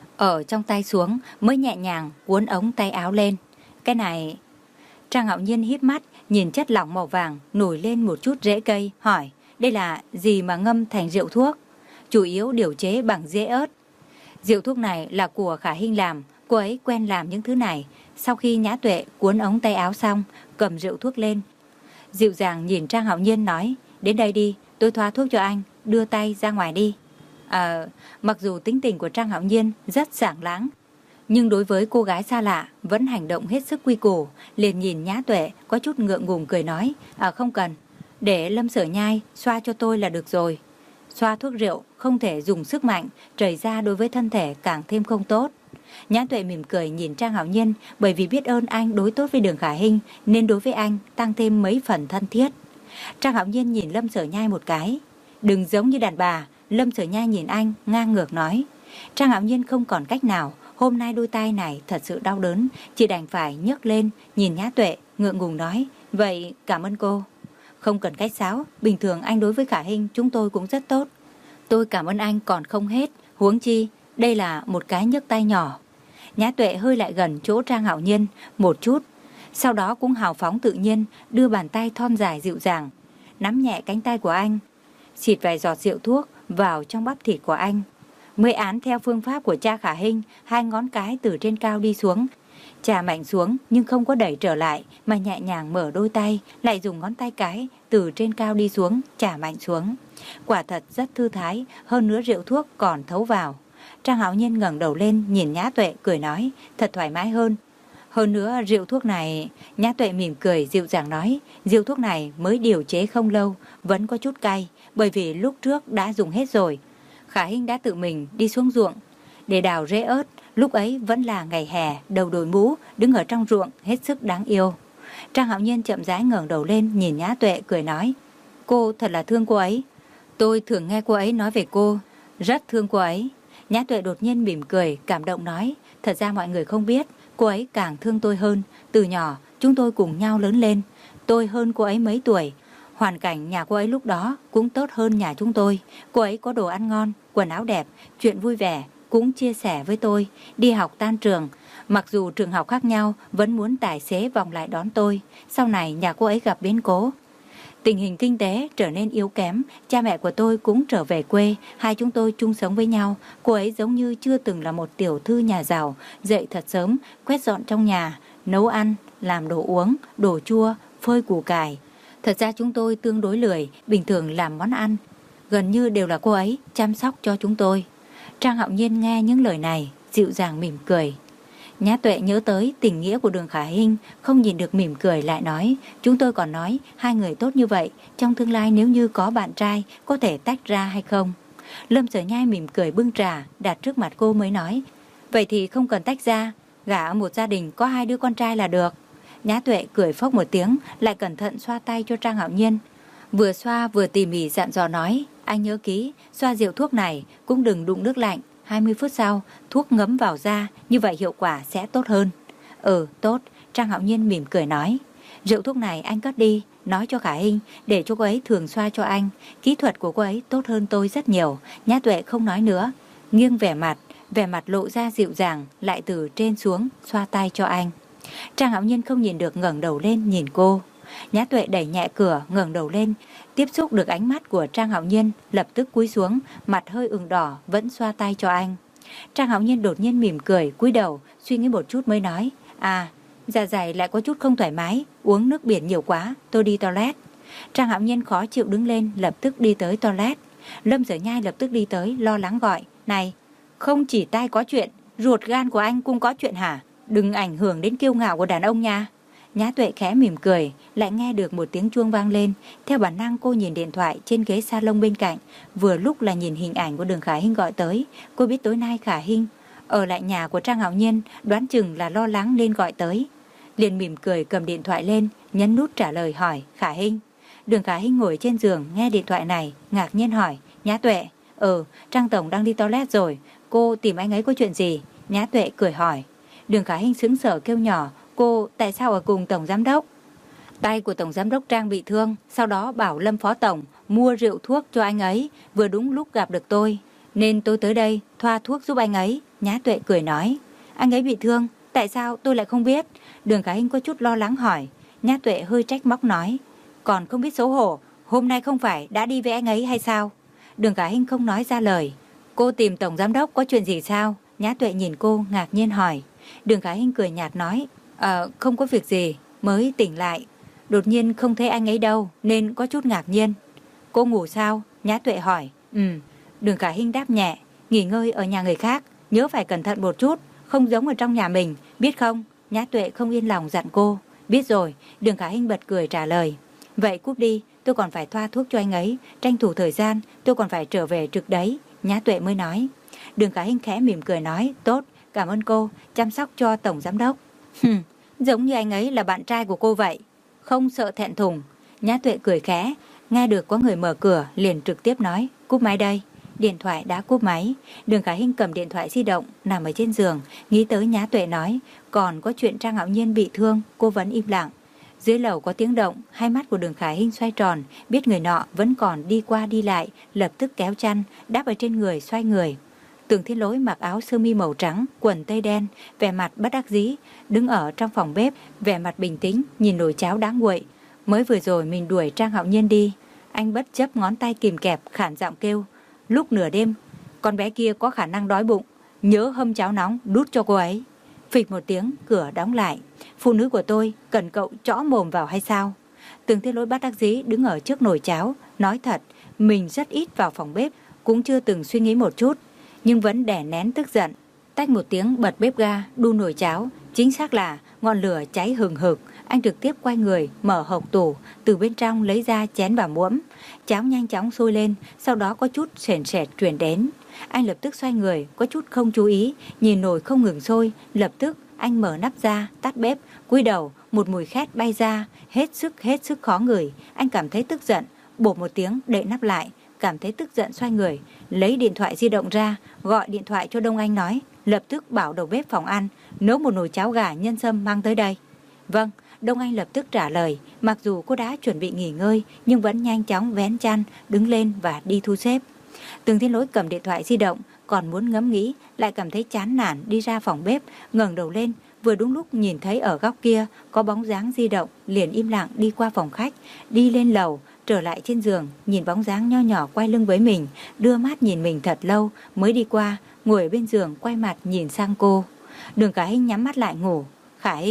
ở trong tay xuống, mới nhẹ nhàng cuốn ống tay áo lên. Cái này... Trang Hạo Nhiên híp mắt, nhìn chất lỏng màu vàng nổi lên một chút rễ cây, hỏi, đây là gì mà ngâm thành rượu thuốc? Chủ yếu điều chế bằng dễ ớt. Rượu thuốc này là của Khả Hinh làm, cô ấy quen làm những thứ này. Sau khi Nhã Tuệ cuốn ống tay áo xong, cầm rượu thuốc lên, dịu dàng nhìn Trang Hạo Nhiên nói, đến đây đi, tôi thoa thuốc cho anh, đưa tay ra ngoài đi. À, mặc dù tính tình của Trang Hạo Nhiên rất sảng láng, nhưng đối với cô gái xa lạ vẫn hành động hết sức quy củ. Liền nhìn Nhã Tuệ có chút ngượng ngùng cười nói, à không cần, để Lâm Sở Nhai xoa cho tôi là được rồi. Xoa thuốc rượu không thể dùng sức mạnh, trầy ra đối với thân thể càng thêm không tốt. Nhã Tuệ mỉm cười nhìn Trang Hạo Nhiên, bởi vì biết ơn anh đối tốt với Đường Khả Hinh nên đối với anh tăng thêm mấy phần thân thiết. Trang Hạo Nhiên nhìn Lâm Sở Nhai một cái, đừng giống như đàn bà. Lâm Sở Nhai nhìn anh ngang ngược nói. Trang Hạo Nhiên không còn cách nào, hôm nay đôi tay này thật sự đau đớn, chỉ đành phải nhấc lên, nhìn Nhã Tuệ ngượng ngùng nói, vậy cảm ơn cô. Không cần khách sáo, bình thường anh đối với Khả Hinh chúng tôi cũng rất tốt. Tôi cảm ơn anh còn không hết, huống chi đây là một cái nhấc tay nhỏ. Nhã Tuệ hơi lại gần chỗ Trang Hạo Nhiên một chút, sau đó cũng hào phóng tự nhiên đưa bàn tay thon dài dịu dàng nắm nhẹ cánh tay của anh, xịt vài giọt rượu thuốc vào trong bắp thịt của anh. Mới án theo phương pháp của cha Khả Hinh, hai ngón cái từ trên cao đi xuống, chà mạnh xuống nhưng không có đẩy trở lại, mà nhẹ nhàng mở đôi tay, lại dùng ngón tay cái từ trên cao đi xuống, chà mạnh xuống. Quả thật rất thư thái, hơn nữa rượu thuốc còn thấu vào. Trang Hạo Nhiên ngẩng đầu lên nhìn Nhã Tuệ cười nói, thật thoải mái hơn. Hơn nữa rượu thuốc này, Nhã Tuệ mỉm cười dịu dàng nói, rượu thuốc này mới điều chế không lâu, vẫn có chút cay, bởi vì lúc trước đã dùng hết rồi. Khả Hinh đã tự mình đi xuống ruộng để đào rễ ớt, lúc ấy vẫn là ngày hè, đầu đội mũ, đứng ở trong ruộng hết sức đáng yêu. Trang Hạo Nhiên chậm rãi ngẩng đầu lên nhìn Nhã Tuệ cười nói, cô thật là thương cô ấy. Tôi thường nghe cô ấy nói về cô, rất thương cô ấy. Nhã Tuệ đột nhiên mỉm cười, cảm động nói, thật ra mọi người không biết, cô ấy càng thương tôi hơn. Từ nhỏ chúng tôi cùng nhau lớn lên, tôi hơn cô ấy mấy tuổi. Hoàn cảnh nhà cô ấy lúc đó cũng tốt hơn nhà chúng tôi. Cô ấy có đồ ăn ngon, quần áo đẹp, chuyện vui vẻ cũng chia sẻ với tôi. Đi học tan trường, mặc dù trường học khác nhau, vẫn muốn tài xế vòng lại đón tôi. Sau này nhà cô ấy gặp biến cố, tình hình kinh tế trở nên yếu kém, cha mẹ của tôi cũng trở về quê, hai chúng tôi chung sống với nhau. Cô ấy giống như chưa từng là một tiểu thư nhà giàu, dậy thật sớm, quét dọn trong nhà, nấu ăn, làm đồ uống, đồ chua, phơi củ cải. Thật ra chúng tôi tương đối lười, bình thường làm món ăn gần như đều là cô ấy chăm sóc cho chúng tôi. Trang Hạo Nhiên nghe những lời này, dịu dàng mỉm cười. Nhã Tuệ nhớ tới tình nghĩa của Đường Khả Hinh, không nhìn được mỉm cười lại nói, chúng tôi còn nói hai người tốt như vậy, trong tương lai nếu như có bạn trai có thể tách ra hay không. Lâm Sở Nhai mỉm cười bưng trà đặt trước mặt cô mới nói, vậy thì không cần tách ra, gả ở một gia đình có hai đứa con trai là được. Nhã Tuệ cười phốc một tiếng, lại cẩn thận xoa tay cho Trang Hạo Nhiên. Vừa xoa vừa tỉ mỉ dặn dò nói, anh nhớ kỹ, xoa rượu thuốc này cũng đừng đụng nước lạnh, hai mươi phút sau thuốc ngấm vào da, như vậy hiệu quả sẽ tốt hơn. Ừ, tốt, Trang Hạo Nhiên mỉm cười nói. Rượu thuốc này anh cất đi, nói cho Khả Hinh để cho cô ấy thường xoa cho anh, kỹ thuật của cô ấy tốt hơn tôi rất nhiều. Nhã Tuệ không nói nữa, nghiêng vẻ mặt, vẻ mặt lộ ra dịu dàng, lại từ trên xuống xoa tay cho anh. Trang Hạo Nhiên không nhìn được ngẩng đầu lên nhìn cô. Nhã Tuệ đẩy nhẹ cửa, ngẩng đầu lên, tiếp xúc được ánh mắt của Trang Hạo Nhiên, lập tức cúi xuống, mặt hơi ửng đỏ, vẫn xoa tay cho anh. Trang Hạo Nhiên đột nhiên mỉm cười, cúi đầu, suy nghĩ một chút mới nói, à, dạ dày lại có chút không thoải mái, uống nước biển nhiều quá, tôi đi toilet. Trang Hạo Nhiên khó chịu đứng lên, lập tức đi tới toilet. Lâm Sở Nhai lập tức đi tới, lo lắng gọi, này, không chỉ tai có chuyện, ruột gan của anh cũng có chuyện hả? Đừng ảnh hưởng đến kiêu ngạo của đàn ông nha. Nhã Tuệ khẽ mỉm cười, lại nghe được một tiếng chuông vang lên. Theo bản năng cô nhìn điện thoại trên ghế salon bên cạnh, vừa lúc là nhìn hình ảnh của Đường Khả Hinh gọi tới. Cô biết tối nay Khả Hinh ở lại nhà của Trang Hạo Nhiên, đoán chừng là lo lắng nên gọi tới. Liền mỉm cười cầm điện thoại lên, nhấn nút trả lời hỏi, Khả Hinh. Đường Khả Hinh ngồi trên giường nghe điện thoại này, ngạc nhiên hỏi, Nhã Tuệ, ừ, Trang Tổng đang đi toilet rồi, cô tìm anh ấy có chuyện gì? Nhã Tuệ cười hỏi. Đường Khả Hinh sững sờ kêu nhỏ, cô tại sao ở cùng Tổng Giám Đốc? Tay của Tổng Giám Đốc Trang bị thương, sau đó bảo Lâm Phó Tổng mua rượu thuốc cho anh ấy, vừa đúng lúc gặp được tôi, nên tôi tới đây thoa thuốc giúp anh ấy. Nhã Tuệ cười nói, anh ấy bị thương, tại sao tôi lại không biết? Đường Khả Hinh có chút lo lắng hỏi. Nhã Tuệ hơi trách móc nói, còn không biết xấu hổ, hôm nay không phải đã đi với anh ấy hay sao? Đường Khả Hinh không nói ra lời. Cô tìm Tổng Giám Đốc có chuyện gì sao? Nhã Tuệ nhìn cô ngạc nhiên hỏi. Đường Khả Hinh cười nhạt nói, Ờ, không có việc gì, mới tỉnh lại. Đột nhiên không thấy anh ấy đâu, nên có chút ngạc nhiên. Cô ngủ sao? Nhã Tuệ hỏi. Ừ. Đường Khả Hinh đáp nhẹ, nghỉ ngơi ở nhà người khác, nhớ phải cẩn thận một chút, không giống ở trong nhà mình, biết không? Nhã Tuệ không yên lòng dặn cô. Biết rồi, Đường Khả Hinh bật cười trả lời. Vậy cúp đi, tôi còn phải thoa thuốc cho anh ấy, tranh thủ thời gian, tôi còn phải trở về trực đấy. Nhã Tuệ mới nói. Đường Khả Hinh khẽ mỉm cười nói, tốt, cảm ơn cô, chăm sóc cho Tổng Giám Đốc. Hừm, giống như anh ấy là bạn trai của cô vậy, không sợ thẹn thùng. Nhã Tuệ cười khẽ, nghe được có người mở cửa, liền trực tiếp nói, cúp máy đây. Điện thoại đã cúp máy. Đường Khả Hinh cầm điện thoại di động, nằm ở trên giường, nghĩ tới Nhã Tuệ nói, còn có chuyện Trang Hạo Nhiên bị thương, cô vẫn im lặng. Dưới lầu có tiếng động, hai mắt của Đường Khả Hinh xoay tròn, biết người nọ vẫn còn đi qua đi lại, lập tức kéo chăn, đáp ở trên người xoay người. Tưởng Thiên Lỗi mặc áo sơ mi màu trắng, quần tây đen, vẻ mặt bất đắc dĩ, đứng ở trong phòng bếp, vẻ mặt bình tĩnh, nhìn nồi cháo đáng nguội. Mới vừa rồi mình đuổi Trang Hạo Nhiên đi, anh bất chấp ngón tay kìm kẹp, khản giọng kêu, lúc nửa đêm, con bé kia có khả năng đói bụng, nhớ hâm cháo nóng đút cho cô ấy. Phịch một tiếng, cửa đóng lại. Phụ nữ của tôi, cần cậu chõ mồm vào hay sao? Tưởng Thiên Lỗi bất đắc dĩ đứng ở trước nồi cháo, nói thật, mình rất ít vào phòng bếp, cũng chưa từng suy nghĩ một chút, nhưng vẫn đè nén tức giận. Tách một tiếng bật bếp ga, đun nồi cháo, chính xác là ngọn lửa cháy hừng hực. Anh trực tiếp quay người, mở hộc tủ, từ bên trong lấy ra chén và muỗng. Cháo nhanh chóng sôi lên, sau đó có chút sền sệt truyền đến. Anh lập tức xoay người, có chút không chú ý, nhìn nồi không ngừng sôi, lập tức anh mở nắp ra, tắt bếp, cúi đầu, một mùi khét bay ra, hết sức hết sức khó ngửi. Anh cảm thấy tức giận, bột một tiếng đậy nắp lại, cảm thấy tức giận xoay người, lấy điện thoại di động ra, gọi điện thoại cho Đông Anh nói, lập tức bảo đầu bếp phòng ăn nấu một nồi cháo gà nhân sâm mang tới đây. Vâng, Đông Anh lập tức trả lời, mặc dù cô đã chuẩn bị nghỉ ngơi nhưng vẫn nhanh chóng vén chăn, đứng lên và đi thu xếp. Tưởng Thiên Lỗi cầm điện thoại di động, còn muốn ngẫm nghĩ, lại cảm thấy chán nản đi ra phòng bếp, ngẩng đầu lên, vừa đúng lúc nhìn thấy ở góc kia có bóng dáng di động, liền im lặng đi qua phòng khách, đi lên lầu, trở lại trên giường, nhìn bóng dáng nho nhỏ quay lưng với mình, đưa mắt nhìn mình thật lâu mới đi qua, ngồi ở bên giường quay mặt nhìn sang cô. Đường Khả Hinh nhắm mắt lại ngủ. Khả Hinh,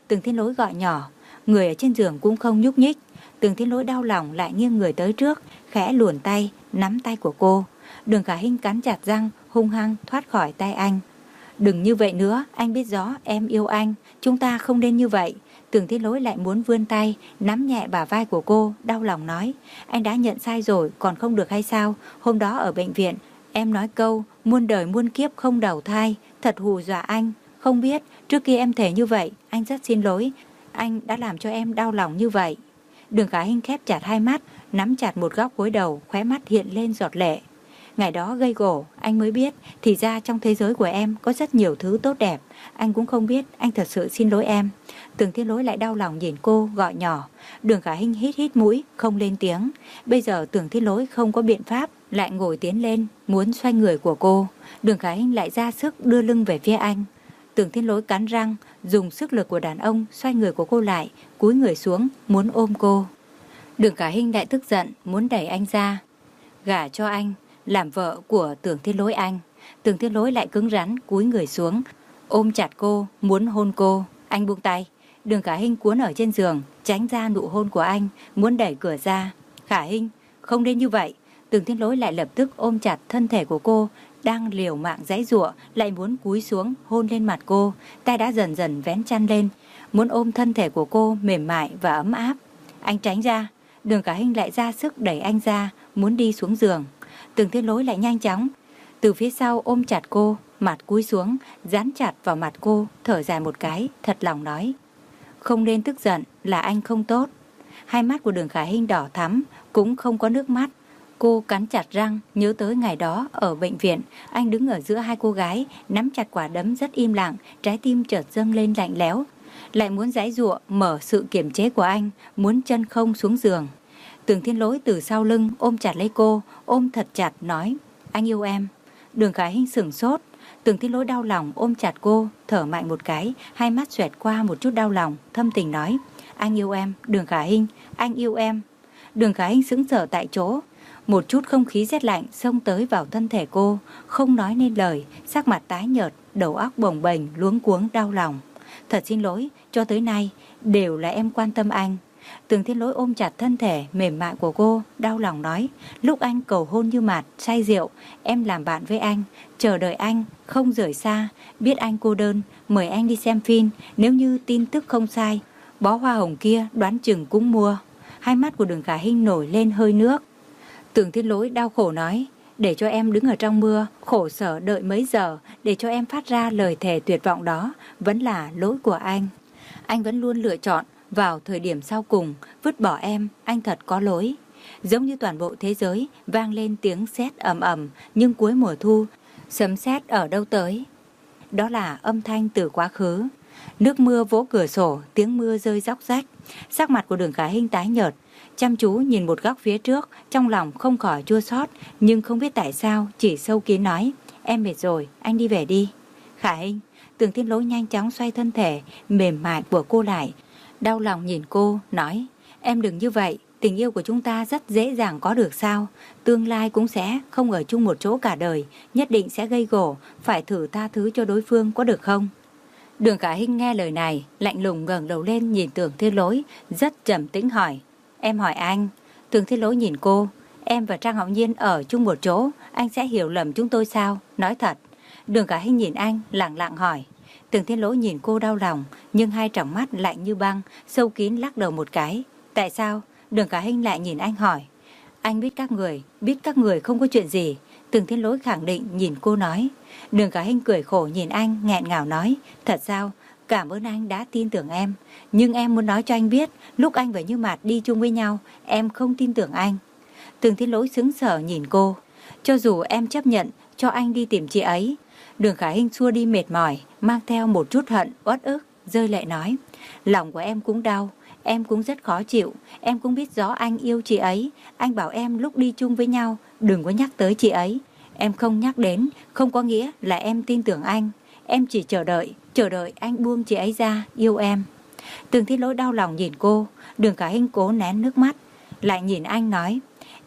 Tường Thiên Lỗi gọi nhỏ. Người ở trên giường cũng không nhúc nhích. Tường Thiên Lỗi đau lòng lại nghiêng người tới trước, khẽ luồn tay, nắm tay của cô. Đường Khả Hinh cắn chặt răng, hung hăng thoát khỏi tay anh. Đừng như vậy nữa, anh biết rõ em yêu anh, chúng ta không nên như vậy. Tường Thiên Lỗi lại muốn vươn tay, nắm nhẹ bả vai của cô, đau lòng nói. Anh đã nhận sai rồi, còn không được hay sao? Hôm đó ở bệnh viện, em nói câu, muôn đời muôn kiếp không đầu thai, thật hù dọa anh. Không biết, trước kia em thể như vậy, anh rất xin lỗi. Anh đã làm cho em đau lòng như vậy. Đường Khả Hinh khép chặt hai mắt, nắm chặt một góc gối đầu, khóe mắt hiện lên giọt lệ. Ngày đó gây gổ, anh mới biết, thì ra trong thế giới của em có rất nhiều thứ tốt đẹp. Anh cũng không biết, anh thật sự xin lỗi em. Tường Thiên Lỗi lại đau lòng nhìn cô, gọi nhỏ. Đường Khả Hinh hít hít mũi, không lên tiếng. Bây giờ Tường Thiên Lỗi không có biện pháp, lại ngồi tiến lên, muốn xoay người của cô. Đường Khả Hinh lại ra sức đưa lưng về phía anh. Tường Thiên Lỗi cắn răng, dùng sức lực của đàn ông xoay người của cô lại, cúi người xuống, muốn ôm cô. Đường Khả Hinh lại tức giận, muốn đẩy anh ra. Gả cho anh, làm vợ của Tường Thiên Lỗi anh. Tường Thiên Lỗi lại cứng rắn, cúi người xuống, ôm chặt cô, muốn hôn cô. Anh buông tay. Đường Khả Hinh cuốn ở trên giường, tránh ra nụ hôn của anh, muốn đẩy cửa ra. Khả Hinh, không nên như vậy. Tường Thiên Lỗi lại lập tức ôm chặt thân thể của cô, đang liều mạng giãy giụa, lại muốn cúi xuống hôn lên mặt cô. Tay đã dần dần vén chăn lên, muốn ôm thân thể của cô mềm mại và ấm áp. Anh tránh ra. Đường Khả Hinh lại ra sức đẩy anh ra, muốn đi xuống giường. Tường Thiên Lỗi lại nhanh chóng từ phía sau ôm chặt cô, mặt cúi xuống, dán chặt vào mặt cô, thở dài một cái, thật lòng nói. Không nên tức giận, là anh không tốt. Hai mắt của Đường Khả Hinh đỏ thắm, cũng không có nước mắt. Cô cắn chặt răng, nhớ tới ngày đó ở bệnh viện, anh đứng ở giữa hai cô gái, nắm chặt quả đấm rất im lặng, trái tim chợt dâng lên lạnh lẽo. Lại muốn giãy giụa, mở sự kiềm chế của anh, muốn chân không xuống giường. Tường Thiên Lỗi từ sau lưng ôm chặt lấy cô, ôm thật chặt nói, anh yêu em. Đường Khả Hinh sửng sốt. Tường Thiên Lỗi đau lòng ôm chặt cô, thở mạnh một cái, hai mắt xoẹt qua một chút đau lòng, thâm tình nói, anh yêu em, Đường Khả Hinh, anh yêu em. Đường Khả Hinh sững sờ tại chỗ, một chút không khí rét lạnh xông tới vào thân thể cô, không nói nên lời, sắc mặt tái nhợt, đầu óc bồng bềnh, luống cuống đau lòng. Thật xin lỗi, cho tới nay đều là em quan tâm anh. Tường Thiên Lỗi ôm chặt thân thể mềm mại của cô, đau lòng nói, lúc anh cầu hôn như mạt, say rượu, em làm bạn với anh, chờ đợi anh, không rời xa, biết anh cô đơn, mời anh đi xem phim, nếu như tin tức không sai, bó hoa hồng kia đoán chừng cũng mua. Hai mắt của Đường Khả Hinh nổi lên hơi nước. Tường Thiên Lỗi đau khổ nói, để cho em đứng ở trong mưa, khổ sở đợi mấy giờ, để cho em phát ra lời thề tuyệt vọng đó, vẫn là lỗi của anh. Anh vẫn luôn lựa chọn vào thời điểm sau cùng, vứt bỏ em, anh thật có lỗi. Giống như toàn bộ thế giới, vang lên tiếng sét ầm ầm, nhưng cuối mùa thu, sấm sét ở đâu tới? Đó là âm thanh từ quá khứ. Nước mưa vỗ cửa sổ, tiếng mưa rơi róc rách. Sắc mặt của Đường Khả Hinh tái nhợt, chăm chú nhìn một góc phía trước, trong lòng không khỏi chua xót, nhưng không biết tại sao, chỉ sâu kín nói, em mệt rồi, anh đi về đi. Khả Hinh. Tường Thiên Lỗi nhanh chóng xoay thân thể mềm mại của cô lại, đau lòng nhìn cô, nói, em đừng như vậy, tình yêu của chúng ta rất dễ dàng có được sao, tương lai cũng sẽ không ở chung một chỗ cả đời, nhất định sẽ gây gổ, phải thử tha thứ cho đối phương có được không? Đường Khả Hinh nghe lời này, lạnh lùng ngẩng đầu lên nhìn Tường Thiên Lỗi, rất trầm tĩnh hỏi, em hỏi anh. Tường Thiên Lỗi nhìn cô, em và Trang Hạo Nhiên ở chung một chỗ, anh sẽ hiểu lầm chúng tôi sao? Nói thật. Đường Khả Hinh nhìn anh, lặng lặng hỏi. Tường Thiên Lỗi nhìn cô đau lòng, nhưng hai tròng mắt lạnh như băng, sâu kín lắc đầu một cái. Tại sao? Đường Khả Hinh lại nhìn anh hỏi. Anh biết các người, biết các người không có chuyện gì. Tường Thiên Lỗi khẳng định nhìn cô nói. Đường Khả Hinh cười khổ nhìn anh, nghẹn ngào nói. Thật sao? Cảm ơn anh đã tin tưởng em. Nhưng em muốn nói cho anh biết, lúc anh và Như Mạt đi chung với nhau, em không tin tưởng anh. Tường Thiên Lỗi sững sờ nhìn cô. Cho dù em chấp nhận cho anh đi tìm chị ấy. Đường Khả Hinh xua đi mệt mỏi, mang theo một chút hận, uất ức, rơi lệ nói. Lòng của em cũng đau, em cũng rất khó chịu, em cũng biết rõ anh yêu chị ấy. Anh bảo em lúc đi chung với nhau, đừng có nhắc tới chị ấy. Em không nhắc đến, không có nghĩa là em tin tưởng anh. Em chỉ chờ đợi, chờ đợi anh buông chị ấy ra, yêu em. Tường Thiên Lỗi đau lòng nhìn cô. Đường Khả Hinh cố nén nước mắt, lại nhìn anh nói.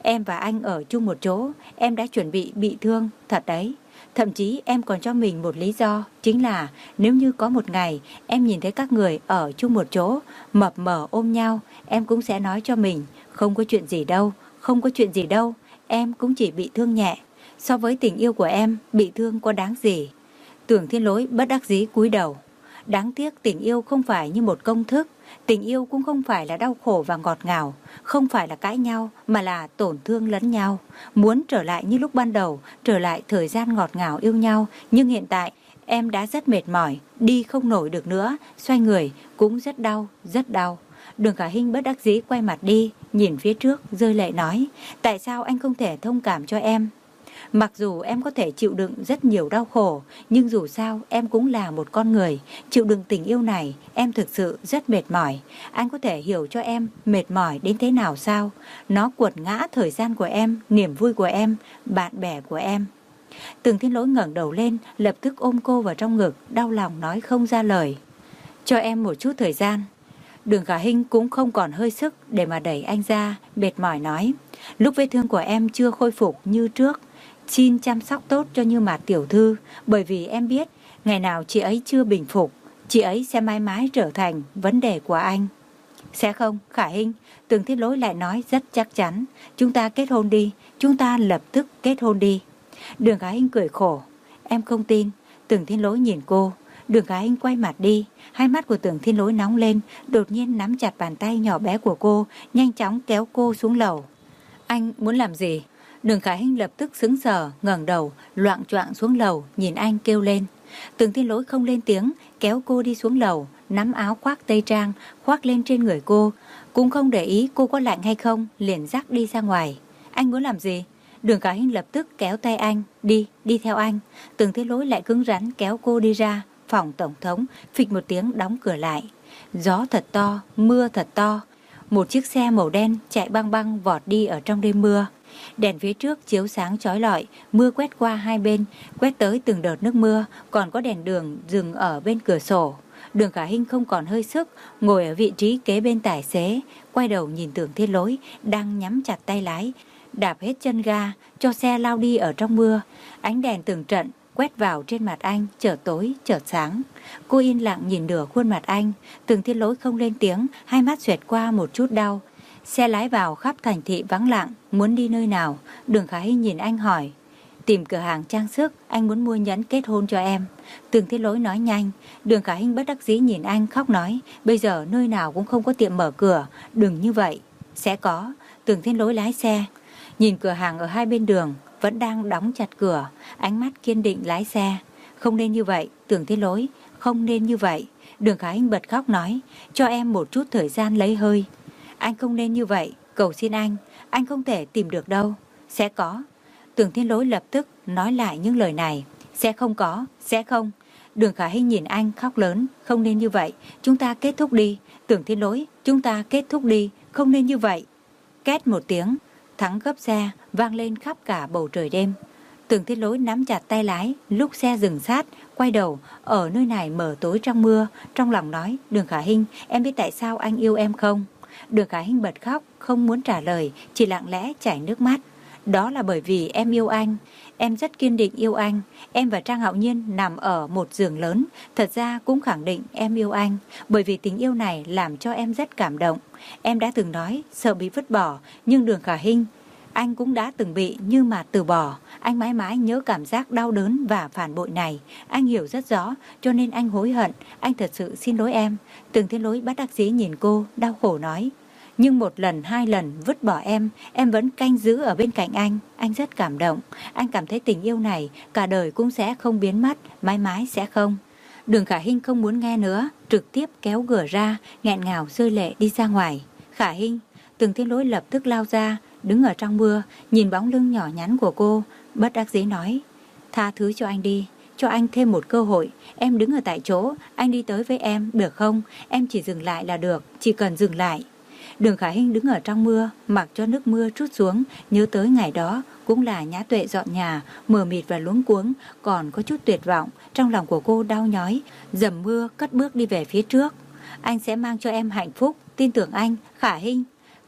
Em và anh ở chung một chỗ, em đã chuẩn bị bị thương, thật đấy. Thậm chí em còn cho mình một lý do, chính là nếu như có một ngày em nhìn thấy các người ở chung một chỗ, mập mờ ôm nhau, em cũng sẽ nói cho mình, không có chuyện gì đâu, không có chuyện gì đâu, em cũng chỉ bị thương nhẹ. So với tình yêu của em, bị thương có đáng gì? Tưởng Thiên Lỗi bất đắc dĩ cúi đầu. Đáng tiếc tình yêu không phải như một công thức, tình yêu cũng không phải là đau khổ và ngọt ngào, không phải là cãi nhau mà là tổn thương lẫn nhau. Muốn trở lại như lúc ban đầu, trở lại thời gian ngọt ngào yêu nhau, nhưng hiện tại em đã rất mệt mỏi, đi không nổi được nữa, xoay người cũng rất đau, rất đau. Đường Khả Hinh bất đắc dĩ quay mặt đi, nhìn phía trước, rơi lệ nói, tại sao anh không thể thông cảm cho em? Mặc dù em có thể chịu đựng rất nhiều đau khổ, nhưng dù sao em cũng là một con người. Chịu đựng tình yêu này, em thực sự rất mệt mỏi. Anh có thể hiểu cho em mệt mỏi đến thế nào sao? Nó quật ngã thời gian của em, niềm vui của em, bạn bè của em. Tưởng Thiên Lỗi ngẩng đầu lên, lập tức ôm cô vào trong ngực, đau lòng nói không ra lời. Cho em một chút thời gian. Đường Khả Hinh cũng không còn hơi sức để mà đẩy anh ra, mệt mỏi nói. Lúc vết thương của em chưa khôi phục như trước, xin chăm sóc tốt cho Như Mạt tiểu thư, bởi vì em biết ngày nào chị ấy chưa bình phục, chị ấy sẽ mãi mãi trở thành vấn đề của anh. Sẽ không, Khả Hinh, Tưởng Thiên Lỗi lại nói rất chắc chắn, chúng ta kết hôn đi, chúng ta lập tức kết hôn đi. Đường Khả Hinh cười khổ, em không tin. Tưởng Thiên Lỗi nhìn cô, Đường Khả Hinh quay mặt đi, hai mắt của Tưởng Thiên Lỗi nóng lên, đột nhiên nắm chặt bàn tay nhỏ bé của cô, nhanh chóng kéo cô xuống lầu. Anh muốn làm gì? Đường Khả Hinh lập tức sững sờ, ngẩng đầu, loạng choạng xuống lầu, nhìn anh kêu lên. Tưởng Thiên Lỗi không lên tiếng, kéo cô đi xuống lầu, nắm áo khoác tây trang, khoác lên trên người cô, cũng không để ý cô có lạnh hay không, liền dắt đi ra ngoài. Anh muốn làm gì? Đường Khả Hinh lập tức kéo tay anh, đi, đi theo anh. Tưởng Thiên Lỗi lại cứng rắn kéo cô đi ra phòng tổng thống, phịch một tiếng đóng cửa lại. Gió thật to, mưa thật to. Một chiếc xe màu đen chạy băng băng vọt đi ở trong đêm mưa. Đèn phía trước chiếu sáng chói lọi, mưa quét qua hai bên, quét tới từng đợt nước mưa, còn có đèn đường dừng ở bên cửa sổ. Đường Khả Hinh không còn hơi sức, ngồi ở vị trí kế bên tài xế, quay đầu nhìn Tưởng Thiên Lỗi đang nhắm chặt tay lái, đạp hết chân ga cho xe lao đi ở trong mưa. Ánh đèn từng trận quét vào trên mặt anh, chợt tối chợt sáng. Cô yên lặng nhìn nửa khuôn mặt anh. Tưởng Thiên Lỗi không lên tiếng, hai mắt xoẹt qua một chút đau. Xe lái vào khắp thành thị vắng lặng, muốn đi nơi nào? Đường Khả Hinh nhìn anh hỏi. Tìm cửa hàng trang sức, anh muốn mua nhẫn kết hôn cho em. Tưởng Thiên Lỗi nói nhanh. Đường Khả Hinh bất đắc dĩ nhìn anh khóc nói, bây giờ nơi nào cũng không có tiệm mở cửa, đừng như vậy. Sẽ có. Tưởng Thiên Lỗi lái xe, nhìn cửa hàng ở hai bên đường vẫn đang đóng chặt cửa, ánh mắt kiên định lái xe. Không nên như vậy, Tưởng Thiên Lỗi, không nên như vậy. Đường Khả Hinh bật khóc nói, cho em một chút thời gian lấy hơi. Anh không nên như vậy, cầu xin anh, anh không thể tìm được đâu. Sẽ có. Tưởng Thiên Lỗi lập tức nói lại những lời này. Sẽ không có, sẽ không. Đường Khả Hinh nhìn anh khóc lớn, không nên như vậy, chúng ta kết thúc đi. Tưởng Thiên Lỗi, chúng ta kết thúc đi, không nên như vậy. Két một tiếng, thắng gấp xe vang lên khắp cả bầu trời đêm. Tưởng Thiên Lỗi nắm chặt tay lái, lúc xe dừng sát, quay đầu, ở nơi này mờ tối trong mưa, trong lòng nói, Đường Khả Hinh, em biết tại sao anh yêu em không? Đường Khả Hinh bật khóc, không muốn trả lời, chỉ lặng lẽ chảy nước mắt. Đó là bởi vì em yêu anh, em rất kiên định yêu anh. Em và Trang Hạo Nhiên nằm ở một giường lớn, thật ra cũng khẳng định em yêu anh, bởi vì tình yêu này làm cho em rất cảm động. Em đã từng nói sợ bị vứt bỏ, nhưng Đường Khả Hinh, anh cũng đã từng bị Như Mạt từ bỏ. Anh mãi mãi nhớ cảm giác đau đớn và phản bội này. Anh hiểu rất rõ, cho nên anh hối hận. Anh thật sự xin lỗi em. Tưởng Thiên Lỗi bất đắc dĩ nhìn cô, đau khổ nói. Nhưng một lần, hai lần vứt bỏ em, em vẫn canh giữ ở bên cạnh anh. Anh rất cảm động. Anh cảm thấy tình yêu này cả đời cũng sẽ không biến mất, mãi mãi sẽ không. Đường Khả Hinh không muốn nghe nữa, trực tiếp kéo cửa ra, nghẹn ngào rơi lệ đi ra ngoài. Khả Hinh. Tưởng Thiên Lỗi lập tức lao ra, đứng ở trong mưa, nhìn bóng lưng nhỏ nhắn của cô, bất đắc dĩ nói, tha thứ cho anh đi, cho anh thêm một cơ hội. Em đứng ở tại chỗ, anh đi tới với em, được không? Em chỉ dừng lại là được, chỉ cần dừng lại. Đường Khả Hinh đứng ở trong mưa, mặc cho nước mưa trút xuống, nhớ tới ngày đó, cũng là Nhã Tuệ dọn nhà, mờ mịt và luống cuống, còn có chút tuyệt vọng, trong lòng của cô đau nhói, dầm mưa cất bước đi về phía trước. Anh sẽ mang cho em hạnh phúc, tin tưởng anh, Khả Hinh.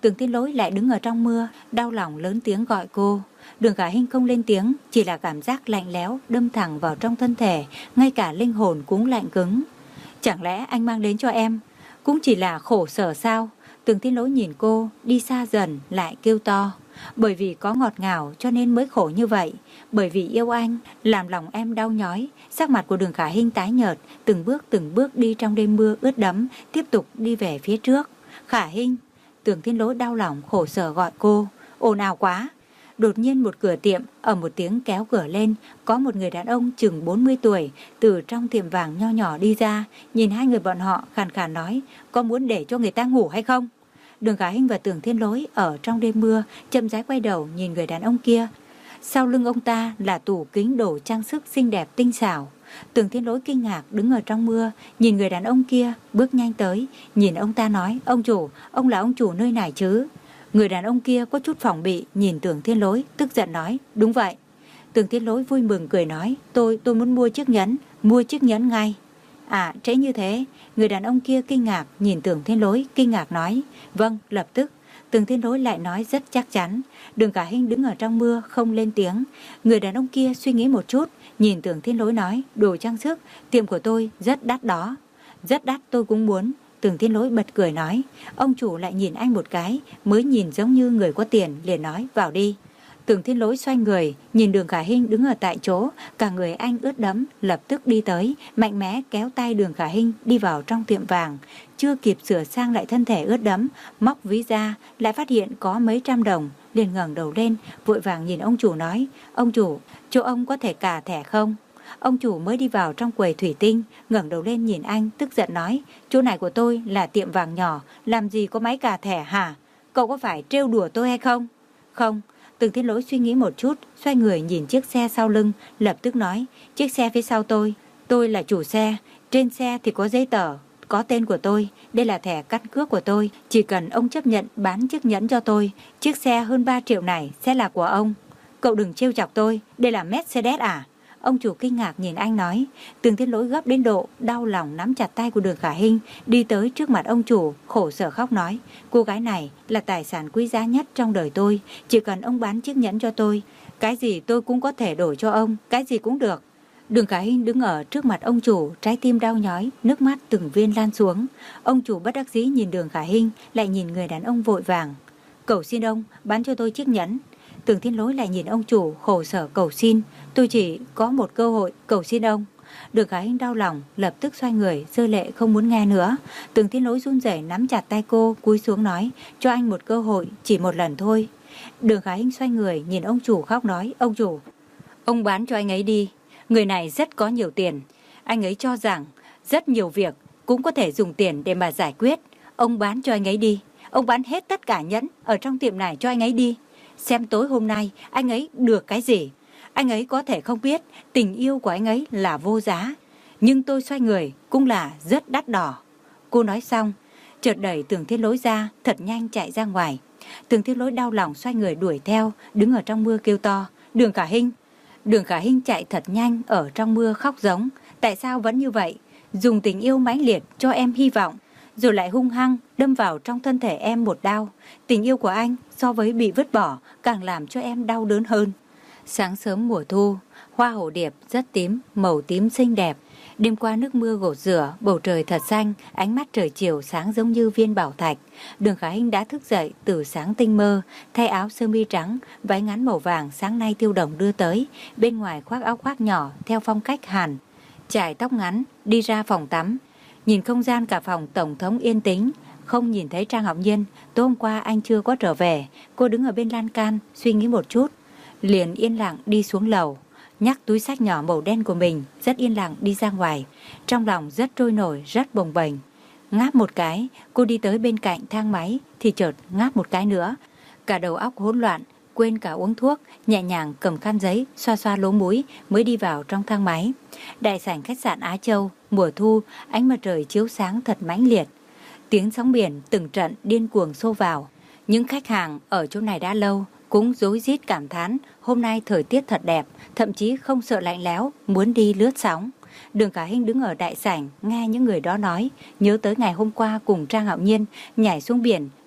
Tưởng Thiên Lỗi lại đứng ở trong mưa, đau lòng lớn tiếng gọi cô. Đường Khả Hinh không lên tiếng, chỉ là cảm giác lạnh lẽo đâm thẳng vào trong thân thể, ngay cả linh hồn cũng lạnh cứng. Chẳng lẽ anh mang đến cho em cũng chỉ là khổ sở sao? Tưởng Thiên Lỗi nhìn cô đi xa dần lại kêu to. Bởi vì có ngọt ngào cho nên mới khổ như vậy. Bởi vì yêu anh làm lòng em đau nhói. Sắc mặt của Đường Khả Hinh tái nhợt, từng bước từng bước đi trong đêm mưa ướt đẫm, tiếp tục đi về phía trước. Khả Hinh. Tưởng Thiên Lỗi đau lòng khổ sở gọi cô. Ồn ào quá. Đột nhiên một cửa tiệm ở một tiếng kéo cửa lên, có một người đàn ông chừng bốn mươi tuổi từ trong tiệm vàng nho nhỏ đi ra, nhìn hai người bọn họ khàn khàn nói, có muốn để cho người ta ngủ hay không? Đường Khả Hinh và Tưởng Thiên Lỗi ở trong đêm mưa chậm rãi quay đầu nhìn người đàn ông kia. Sau lưng ông ta là tủ kính đồ trang sức xinh đẹp tinh xảo. Tưởng Thiên Lỗi kinh ngạc đứng ở trong mưa, nhìn người đàn ông kia bước nhanh tới, nhìn ông ta nói, ông chủ, ông là ông chủ nơi này chứ? Người đàn ông kia có chút phòng bị, nhìn Tưởng Thiên Lỗi, tức giận nói, đúng vậy. Tưởng Thiên Lỗi vui mừng cười nói, tôi, tôi muốn mua chiếc nhẫn, mua chiếc nhẫn ngay. À, trễ như thế. Người đàn ông kia kinh ngạc, nhìn Tưởng Thiên Lỗi, kinh ngạc nói, vâng, lập tức. Tưởng Thiên Lỗi lại nói rất chắc chắn. Đường Khả Hinh đứng ở trong mưa, không lên tiếng. Người đàn ông kia suy nghĩ một chút, nhìn Tưởng Thiên Lỗi nói, đồ trang sức, tiệm của tôi rất đắt đó. Rất đắt tôi cũng muốn. Tưởng Thiên Lỗi bật cười nói. Ông chủ lại nhìn anh một cái, mới nhìn giống như người có tiền, liền nói, vào đi. Tưởng Thiên Lỗi xoay người, nhìn Đường Khả Hinh đứng ở tại chỗ, cả người anh ướt đẫm, lập tức đi tới, mạnh mẽ kéo tay Đường Khả Hinh đi vào trong tiệm vàng. Chưa kịp sửa sang lại thân thể ướt đẫm, móc ví ra, lại phát hiện có mấy trăm đồng, liền ngẩng đầu lên, vội vàng nhìn ông chủ nói, ông chủ, chỗ ông có thể cà thẻ không? Ông chủ mới đi vào trong quầy thủy tinh, ngẩng đầu lên nhìn anh, tức giận nói, chỗ này của tôi là tiệm vàng nhỏ, làm gì có máy cà thẻ hả? Cậu có phải trêu đùa tôi hay không? Không. Tưởng Thiên Lỗi suy nghĩ một chút, xoay người nhìn chiếc xe sau lưng, lập tức nói, chiếc xe phía sau tôi, tôi là chủ xe, trên xe thì có giấy tờ, có tên của tôi, đây là thẻ căn cước của tôi, chỉ cần ông chấp nhận bán chiếc nhẫn cho tôi, chiếc xe hơn ba triệu này sẽ là của ông. Cậu đừng trêu chọc tôi, đây là Mercedes à? Ông chủ kinh ngạc nhìn anh nói. Tưởng Thiên Lỗi gấp đến độ đau lòng nắm chặt tay của Đường Khả Hinh, đi tới trước mặt ông chủ, khổ sở khóc nói, cô gái này là tài sản quý giá nhất trong đời tôi, chỉ cần ông bán chiếc nhẫn cho tôi, cái gì tôi cũng có thể đổi cho ông, cái gì cũng được. Đường Khả Hinh đứng ở trước mặt ông chủ, trái tim đau nhói, nước mắt từng viên lan xuống. Ông chủ bất đắc dĩ nhìn Đường Khả Hinh, lại nhìn người đàn ông vội vàng, cầu xin ông bán cho tôi chiếc nhẫn. Tưởng Thiên Lỗi lại nhìn ông chủ khổ sở cầu xin, tôi chỉ có một cơ hội, cầu xin ông. Đường Khả Hinh đau lòng, lập tức xoay người, rơi lệ không muốn nghe nữa. Tưởng Thiên Lỗi run rẩy nắm chặt tay cô, cúi xuống nói, cho anh một cơ hội, chỉ một lần thôi. Đường Khả Hinh xoay người nhìn ông chủ khóc nói, ông chủ, ông bán cho anh ấy đi, người này rất có nhiều tiền, anh ấy cho rằng rất nhiều việc cũng có thể dùng tiền để mà giải quyết, ông bán cho anh ấy đi, ông bán hết tất cả nhẫn ở trong tiệm này cho anh ấy đi. Xem tối hôm nay anh ấy được cái gì. Anh ấy có thể không biết tình yêu của anh ấy là vô giá, nhưng tôi xoay người cũng là rất đắt đỏ. Cô nói xong, chợt đẩy Tưởng Thiên Lỗi ra, thật nhanh chạy ra ngoài. Tưởng Thiên Lỗi đau lòng xoay người đuổi theo, đứng ở trong mưa kêu to, Đường Khả Hinh. Đường Khả Hinh chạy thật nhanh ở trong mưa khóc giống, tại sao vẫn như vậy? Dùng tình yêu mãnh liệt cho em hy vọng, rồi lại hung hăng đâm vào trong thân thể em một đau. Tình yêu của anh so với bị vứt bỏ càng làm cho em đau đớn hơn. Sáng sớm mùa thu, hoa hổ điệp rất tím, màu tím xinh đẹp. Đêm qua nước mưa gột rửa, bầu trời thật xanh, ánh mắt trời chiều sáng giống như viên bảo thạch. Đường Khả Hinh đã thức dậy từ sáng tinh mơ, thay áo sơ mi trắng, váy ngắn màu vàng sáng nay Tiêu Đồng đưa tới, bên ngoài khoác áo khoác nhỏ theo phong cách Hàn. Chải tóc ngắn, đi ra phòng tắm. Nhìn không gian cả phòng tổng thống yên tĩnh, không nhìn thấy Trang Ngọc Nhiên. Tối hôm qua anh chưa có trở về. Cô đứng ở bên lan can suy nghĩ một chút, liền yên lặng đi xuống lầu, nhắc túi xách nhỏ màu đen của mình, rất yên lặng đi ra ngoài. Trong lòng rất trôi nổi, rất bồng bềnh. Ngáp một cái, cô đi tới bên cạnh thang máy thì chợt ngáp một cái nữa. Cả đầu óc hỗn loạn, quên cả uống thuốc, nhẹ nhàng cầm khăn giấy xoa xoa lỗ mũi mới đi vào trong thang máy. Đại sảnh khách sạn Á Châu, mùa thu, ánh mặt trời chiếu sáng thật mãnh liệt. Tiếng sóng biển từng trận điên cuồng xô vào. Những khách hàng ở chỗ này đã lâu cũng rối rít cảm thán hôm nay thời tiết thật đẹp, thậm chí không sợ lạnh lẽo, muốn đi lướt sóng. Đường Khả Hinh đứng ở đại sảnh nghe những người đó nói, nhớ tới ngày hôm qua cùng Trang Hạo Nhiên nhảy xuống biển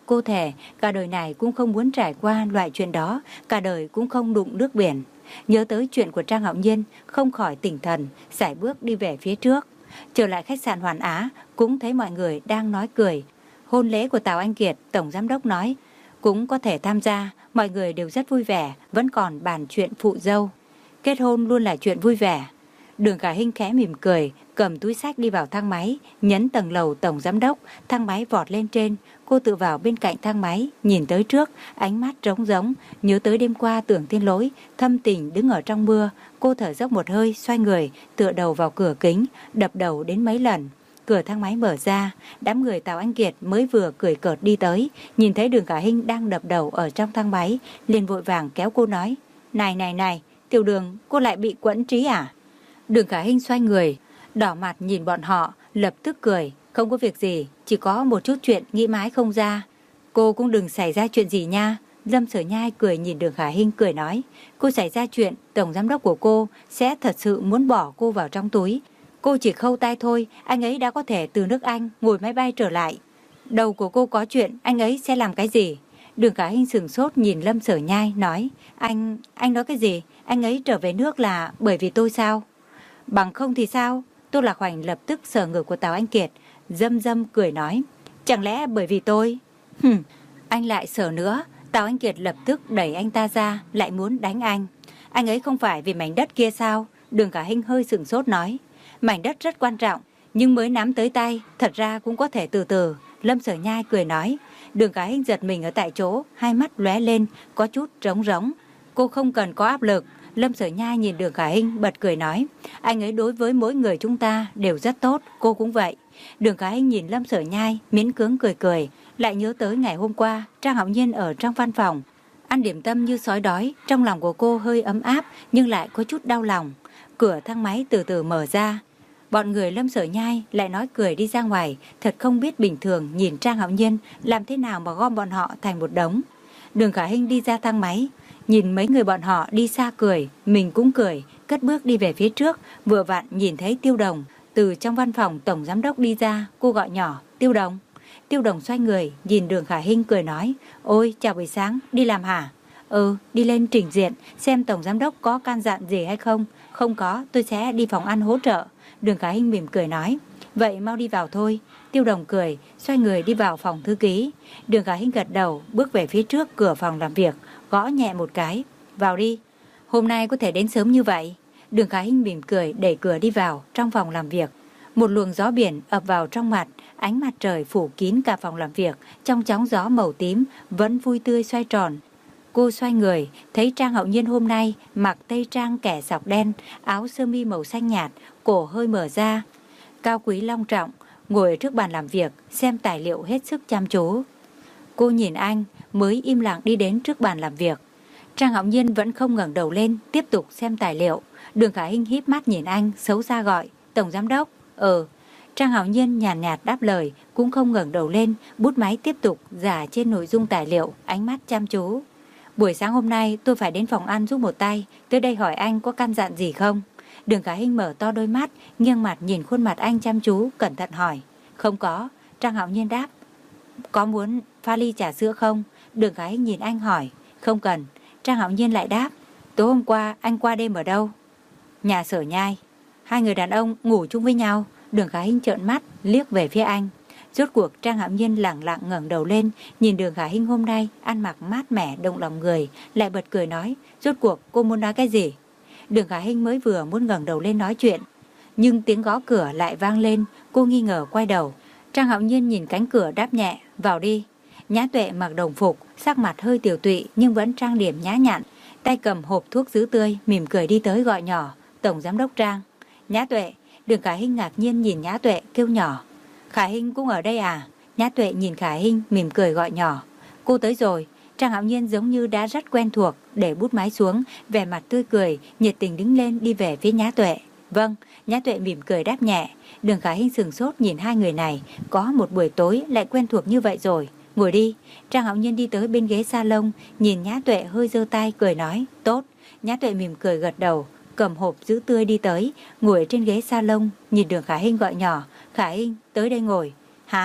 cô thề cả đời này cũng không muốn trải qua loại chuyện đó, cả đời cũng không đụng nước biển. Nhớ tới chuyện của Trang Hạo Nhiên, không khỏi tỉnh thần, sải bước đi về phía trước. Trở lại khách sạn Hoàn Á, cũng thấy mọi người đang nói cười. Hôn lễ của Tào Anh Kiệt, tổng giám đốc nói cũng có thể tham gia, mọi người đều rất vui vẻ, vẫn còn bàn chuyện phụ dâu. Kết hôn luôn là chuyện vui vẻ. Đường Khả Hinh khẽ mỉm cười, cầm túi xách đi vào thang máy, nhấn tầng lầu tổng giám đốc, thang máy vọt lên trên. Cô tự vào bên cạnh thang máy, nhìn tới trước, ánh mắt trống rỗng, nhớ tới đêm qua Tưởng Thiên Lỗi thâm tình đứng ở trong mưa. Cô thở dốc một hơi, xoay người, tựa đầu vào cửa kính, đập đầu đến mấy lần. Cửa thang máy mở ra, đám người Tào Anh Kiệt mới vừa cười cợt đi tới, nhìn thấy Đường Khả Hinh đang đập đầu ở trong thang máy, liền vội vàng kéo cô nói: "Này này này, Tiểu Đường, cô lại bị quẫn trí à?" Đường Khả Hinh xoay người, đỏ mặt nhìn bọn họ, lập tức cười: "Không có việc gì, chỉ có một chút chuyện nghĩ mãi không ra." "Cô cũng đừng xảy ra chuyện gì nha." Lâm Sở Nhai cười nhìn Đường Khả Hinh cười nói: "Cô xảy ra chuyện, tổng giám đốc của cô sẽ thật sự muốn bỏ cô vào trong túi. Cô chỉ khâu tay thôi, anh ấy đã có thể từ nước Anh ngồi máy bay trở lại. Đầu của cô có chuyện, anh ấy sẽ làm cái gì?" Đường Khả Hinh sừng sốt nhìn Lâm Sở Nhai nói: Anh, anh nói cái gì? Anh ấy trở về nước là bởi vì tôi sao? Bằng không thì sao? Tô Lạc Hoành lập tức sờ ngực của Tào Anh Kiệt, dâm dâm cười nói: "Chẳng lẽ bởi vì tôi?" "Hừm, anh lại sờ nữa." Tào Anh Kiệt lập tức đẩy anh ta ra, lại muốn đánh anh. "Anh ấy không phải vì mảnh đất kia sao?" Đường Khả Hinh hơi sừng sốt nói: "Mảnh đất rất quan trọng, nhưng mới nắm tới tay, thật ra cũng có thể từ từ." Lâm Sở Nhai cười nói. Đường Khả Hinh giật mình ở tại chỗ, hai mắt lóe lên, có chút trống rỗng. "Cô không cần có áp lực." Lâm Sở Nhai nhìn Đường Khả Hinh bật cười nói: "Anh ấy đối với mỗi người chúng ta đều rất tốt, cô cũng vậy." Đường Khả Hinh nhìn Lâm Sở Nhai miễn cưỡng cười cười, lại nhớ tới ngày hôm qua Trang Hạo Nhiên ở trong văn phòng ăn điểm tâm như sói đói, trong lòng của cô hơi ấm áp nhưng lại có chút đau lòng. Cửa thang máy từ từ mở ra, bọn người Lâm Sở Nhai lại nói cười đi ra ngoài, thật không biết bình thường nhìn Trang Hạo Nhiên làm thế nào mà gom bọn họ thành một đống. Đường Khả Hinh đi ra thang máy, nhìn mấy người bọn họ đi xa cười, mình cũng cười, cất bước đi về phía trước, vừa vặn nhìn thấy Tiêu Đồng từ trong văn phòng tổng giám đốc đi ra, cô gọi nhỏ: "Tiêu Đồng." Tiêu Đồng xoay người, nhìn Đường Khả Hinh cười nói: "Ôi, chào buổi sáng, đi làm hả?" "Ừ, đi lên trình diện, xem tổng giám đốc có can dặn gì hay không." "Không có, tôi sẽ đi phòng ăn hỗ trợ." Đường Khả Hinh mỉm cười nói: "Vậy mau đi vào thôi." Tiêu Đồng cười, xoay người đi vào phòng thư ký. Đường Khả Hinh gật đầu, bước về phía trước cửa phòng làm việc, gõ nhẹ một cái: "Vào đi." "Hôm nay có thể đến sớm như vậy?" Đường Khả Hinh mỉm cười đẩy cửa đi vào trong phòng làm việc. Một luồng gió biển ập vào trong mặt, ánh mặt trời phủ kín cả phòng làm việc, trong chóng gió màu tím vẫn vui tươi xoay tròn. Cô xoay người, thấy Trang Hạo Nhiên hôm nay mặc tây trang kẻ sọc đen, áo sơ mi màu xanh nhạt, cổ hơi mở ra, cao quý long trọng, ngồi ở trước bàn làm việc, xem tài liệu hết sức chăm chú. Cô nhìn anh, mới im lặng đi đến trước bàn làm việc. Trang Hạo Nhiên vẫn không ngẩng đầu lên, tiếp tục xem tài liệu. Đường Khả Hinh híp mắt nhìn anh, xấu xa gọi: "Tổng giám đốc." "Ừ." Trang Hạo Nhiên nhàn nhạt, nhạt đáp lời, cũng không ngẩng đầu lên, bút máy tiếp tục rả trên nội dung tài liệu, ánh mắt chăm chú. "Buổi sáng hôm nay tôi phải đến phòng ăn giúp một tay, tới đây hỏi anh có căn dặn gì không?" Đường Khả Hinh mở to đôi mắt, nghiêng mặt nhìn khuôn mặt anh chăm chú, cẩn thận hỏi. "Không có." Trang Hạo Nhiên đáp. "Có muốn pha ly trà sữa không?" Đường Khả Hinh nhìn anh hỏi. "Không cần." Trang Hạo Nhiên lại đáp. "Tối hôm qua anh qua đêm ở đâu?" "Nhà Sở Nhai." "Hai người đàn ông ngủ chung với nhau?" Đường Khả Hinh trợn mắt liếc về phía anh. Rốt cuộc Trang Hạo Nhiên lẳng lặng ngẩng đầu lên, nhìn Đường Khả Hinh hôm nay ăn mặc mát mẻ động lòng người, lại bật cười nói: "Rốt cuộc cô muốn nói cái gì?" Đường Khả Hinh mới vừa muốn ngẩng đầu lên nói chuyện, nhưng tiếng gõ cửa lại vang lên, cô nghi ngờ quay đầu. Trang Hạo Nhiên nhìn cánh cửa đáp nhẹ: "Vào đi." Nhã Tuệ mặc đồng phục, sắc mặt hơi tiều tụy nhưng vẫn trang điểm nhã nhặn, tay cầm hộp thuốc dứ tươi, mỉm cười đi tới gọi nhỏ: "Tổng giám đốc Trang." "Nhã Tuệ." Đường Khả Hinh ngạc nhiên nhìn Nhã Tuệ kêu nhỏ: "Khả Hinh cũng ở đây à?" Nhã Tuệ nhìn Khả Hinh mỉm cười gọi nhỏ: "Cô tới rồi." Trang Hạo Nhiên giống như đã rất quen thuộc, để bút máy xuống, vẻ mặt tươi cười, nhiệt tình đứng lên đi về phía Nhã Tuệ. "Vâng." Nhã Tuệ mỉm cười đáp nhẹ. Đường Khả Hinh sừng sốt nhìn hai người này, có một buổi tối lại quen thuộc như vậy rồi. "Ngồi đi." Trang Hạo Nhiên đi tới bên ghế salon, nhìn Nhã Tuệ hơi giơ tay cười nói: "Tốt." Nhã Tuệ mỉm cười gật đầu, cầm hộp sữa tươi đi tới, ngồi trên ghế salon, nhìn Đường Khả Hinh gọi nhỏ: "Khả Hinh, tới đây ngồi." "Hả?"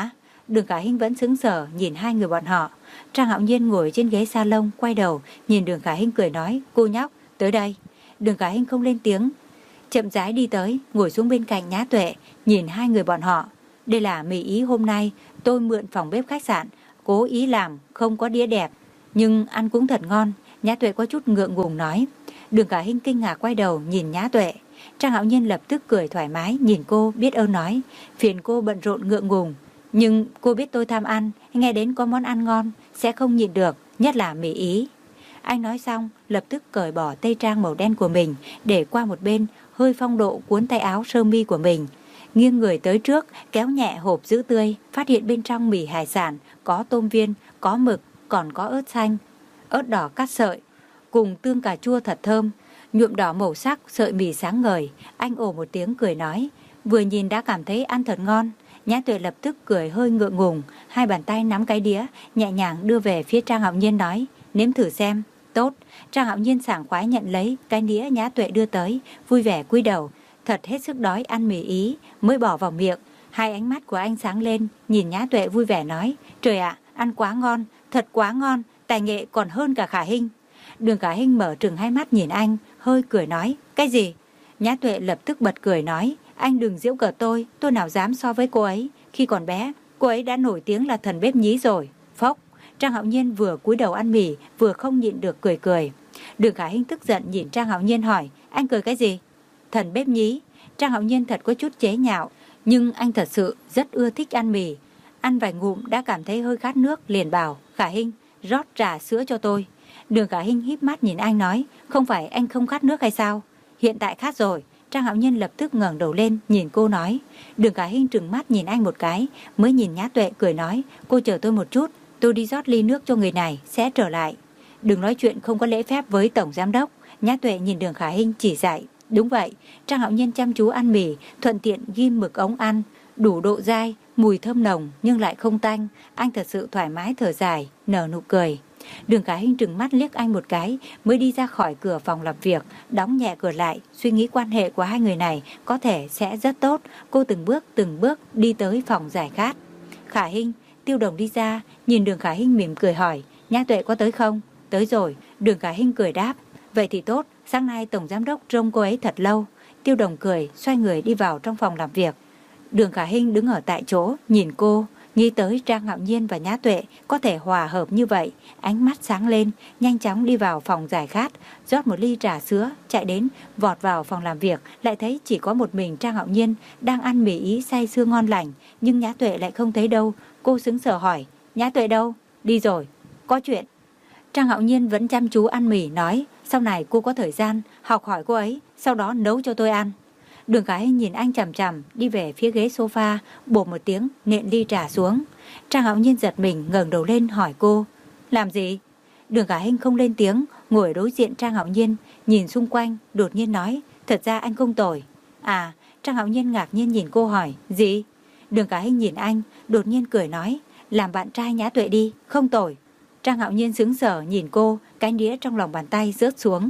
Đường Khả Hinh vẫn sững sờ nhìn hai người bọn họ. Trang Hạo Nhiên ngồi trên ghế salon quay đầu nhìn Đường Khả Hinh cười nói, cô nhóc, tới đây. Đường Khả Hinh không lên tiếng, chậm rãi đi tới, ngồi xuống bên cạnh Nhã Tuệ, nhìn hai người bọn họ. Đây là mì ý hôm nay tôi mượn phòng bếp khách sạn, cố ý làm, không có đĩa đẹp, nhưng ăn cũng thật ngon. Nhã Tuệ có chút ngượng ngùng nói. Đường Khả Hinh kinh ngạc quay đầu nhìn Nhã Tuệ. Trang Hạo Nhiên lập tức cười thoải mái nhìn cô, biết ơn nói, phiền cô bận rộn ngượng ngùng, nhưng cô biết tôi tham ăn, nghe đến có món ăn ngon sẽ không nhịn được, nhất là mì ý. Anh nói xong lập tức cởi bỏ tây trang màu đen của mình, để qua một bên, hơi phong độ cuốn tay áo sơ mi của mình, nghiêng người tới trước kéo nhẹ hộp sữa tươi, phát hiện bên trong mì hải sản có tôm viên, có mực, còn có ớt xanh, ớt đỏ cắt sợi, cùng tương cà chua thật thơm, nhuộm đỏ màu sắc sợi mì sáng ngời. Anh ồ một tiếng cười nói, vừa nhìn đã cảm thấy ăn thật ngon. Nhã Tuệ lập tức cười hơi ngượng ngùng, hai bàn tay nắm cái đĩa, nhẹ nhàng đưa về phía Trang Hạo Nhiên nói, nếm thử xem. Tốt. Trang Hạo Nhiên sảng khoái nhận lấy cái đĩa Nhã Tuệ đưa tới, vui vẻ cúi đầu, thật hết sức đói ăn mì ý mới bỏ vào miệng. Hai ánh mắt của anh sáng lên, nhìn Nhã Tuệ vui vẻ nói, trời ạ, ăn quá ngon, thật quá ngon, tài nghệ còn hơn cả Khả Hinh. Đường Khả Hinh mở trừng hai mắt nhìn anh, hơi cười nói, cái gì? Nhã Tuệ lập tức bật cười nói, anh đừng giễu cợt tôi, tôi nào dám so với cô ấy. Khi còn bé, cô ấy đã nổi tiếng là thần bếp nhí rồi. Phốc. Trang Hạo Nhiên vừa cúi đầu ăn mì, vừa không nhịn được cười cười. Đường Khả Hinh tức giận nhìn Trang Hạo Nhiên hỏi, anh cười cái gì? Thần bếp nhí. Trang Hạo Nhiên thật có chút chế nhạo, nhưng anh thật sự rất ưa thích ăn mì. Ăn vài ngụm đã cảm thấy hơi khát nước, liền bảo, Khả Hinh, rót trà sữa cho tôi. Đường Khả Hinh híp mắt nhìn anh nói, không phải anh không khát nước hay sao? Hiện tại khát rồi. Trang Hạo Nhiên lập tức ngẩng đầu lên nhìn cô nói. Đường Khả Hinh trừng mắt nhìn anh một cái, mới nhìn Nhã Tuệ cười nói, cô chờ tôi một chút, tôi đi rót ly nước cho người này, sẽ trở lại. Đừng nói chuyện không có lễ phép với tổng giám đốc. Nhã Tuệ nhìn Đường Khả Hinh chỉ dạy. Đúng vậy. Trang Hạo Nhiên chăm chú ăn mì, thuận tiện ghim mực ống ăn, đủ độ dai, mùi thơm nồng nhưng lại không tanh. Anh thật sự thoải mái thở dài, nở nụ cười. Đường Khả Hinh trừng mắt liếc anh một cái, mới đi ra khỏi cửa phòng làm việc, đóng nhẹ cửa lại, suy nghĩ quan hệ của hai người này có thể sẽ rất tốt. Cô từng bước từng bước đi tới phòng giải khát. Khả Hinh. Tiêu Đồng đi ra, nhìn Đường Khả Hinh mỉm cười hỏi, Nhã Tuệ có tới không? Tới rồi. Đường Khả Hinh cười đáp, vậy thì tốt, sáng nay tổng giám đốc trông cô ấy thật lâu. Tiêu Đồng cười, xoay người đi vào trong phòng làm việc. Đường Khả Hinh đứng ở tại chỗ, nhìn cô, nghĩ tới Trang Hạo Nhiên và Nhã Tuệ có thể hòa hợp như vậy, ánh mắt sáng lên, nhanh chóng đi vào phòng giải khát, rót một ly trà sữa, chạy đến, vọt vào phòng làm việc, lại thấy chỉ có một mình Trang Hạo Nhiên đang ăn mì ý say sưa ngon lành, nhưng Nhã Tuệ lại không thấy đâu. Cô sững sờ hỏi, Nhã Tuệ đâu? Đi rồi. Có chuyện. Trang Hạo Nhiên vẫn chăm chú ăn mì nói, sau này cô có thời gian học hỏi cô ấy, sau đó nấu cho tôi ăn. Đường Khả Hinh nhìn anh chằm chằm, đi về phía ghế sofa, bổ một tiếng nện ly trà xuống. Trang Hạo Nhiên giật mình ngẩng đầu lên hỏi cô, làm gì? Đường Khả Hinh không lên tiếng, ngồi đối diện Trang Hạo Nhiên, nhìn xung quanh, đột nhiên nói, thật ra anh không tồi. À, Trang Hạo Nhiên ngạc nhiên nhìn cô hỏi, gì? Đường Khả Hinh nhìn anh, đột nhiên cười nói, làm bạn trai Nhã Tuệ đi, không tồi. Trang Hạo Nhiên sững sờ nhìn cô, cái đĩa trong lòng bàn tay rớt xuống.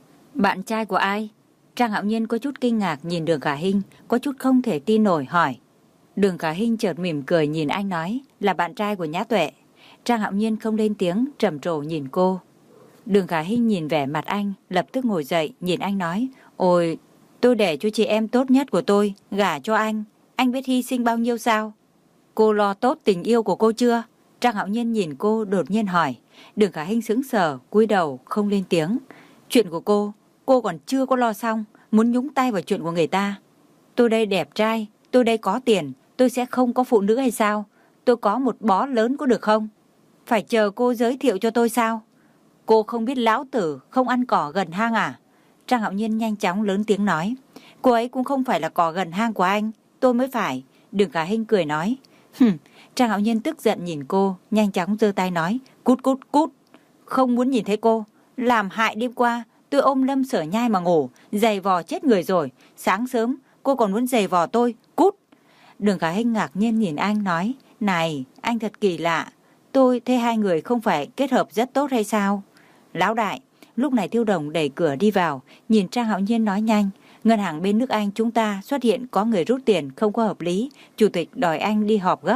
Bạn trai của ai? Trang Hạo Nhiên có chút kinh ngạc nhìn Đường Khả Hinh, có chút không thể tin nổi hỏi. Đường Khả Hinh chợt mỉm cười nhìn anh nói, là bạn trai của Nhã Tuệ. Trang Hạo Nhiên không lên tiếng, trầm trồ nhìn cô. Đường Khả Hinh nhìn vẻ mặt anh, lập tức ngồi dậy, nhìn anh nói, ôi, tôi để cho chị em tốt nhất của tôi gả cho anh, anh biết hy sinh bao nhiêu sao? Cô lo tốt tình yêu của cô chưa? Trang Hạo Nhiên nhìn cô đột nhiên hỏi. Đường Khả Hinh sững sờ, cúi đầu không lên tiếng. Chuyện của cô, cô còn chưa có lo xong, muốn nhúng tay vào chuyện của người ta. Tôi đây đẹp trai, tôi đây có tiền, tôi sẽ không có phụ nữ hay sao? Tôi có một bó lớn có được không? Phải chờ cô giới thiệu cho tôi sao? Cô không biết lão tử không ăn cỏ gần hang à? Trang Hạo Nhiên nhanh chóng lớn tiếng nói. Cô ấy cũng không phải là cỏ gần hang của anh, tôi mới phải. Đường Khả Hinh cười nói. Hừm. Trang Hạo Nhiên tức giận nhìn cô, nhanh chóng giơ tay nói, cút cút cút. Không muốn nhìn thấy cô. Làm hại đêm qua, tôi ôm Lâm Sở Nhai mà ngủ, giày vò chết người rồi. Sáng sớm, cô còn muốn giày vò tôi, cút. Đường Khả Hinh ngạc nhiên nhìn anh nói, này, anh thật kỳ lạ. Tôi thấy hai người không phải kết hợp rất tốt hay sao? Lão đại, lúc này Tiêu Đồng đẩy cửa đi vào, nhìn Trang Hạo Nhiên nói nhanh, ngân hàng bên nước Anh chúng ta xuất hiện có người rút tiền không có hợp lý, chủ tịch đòi anh đi họp gấp.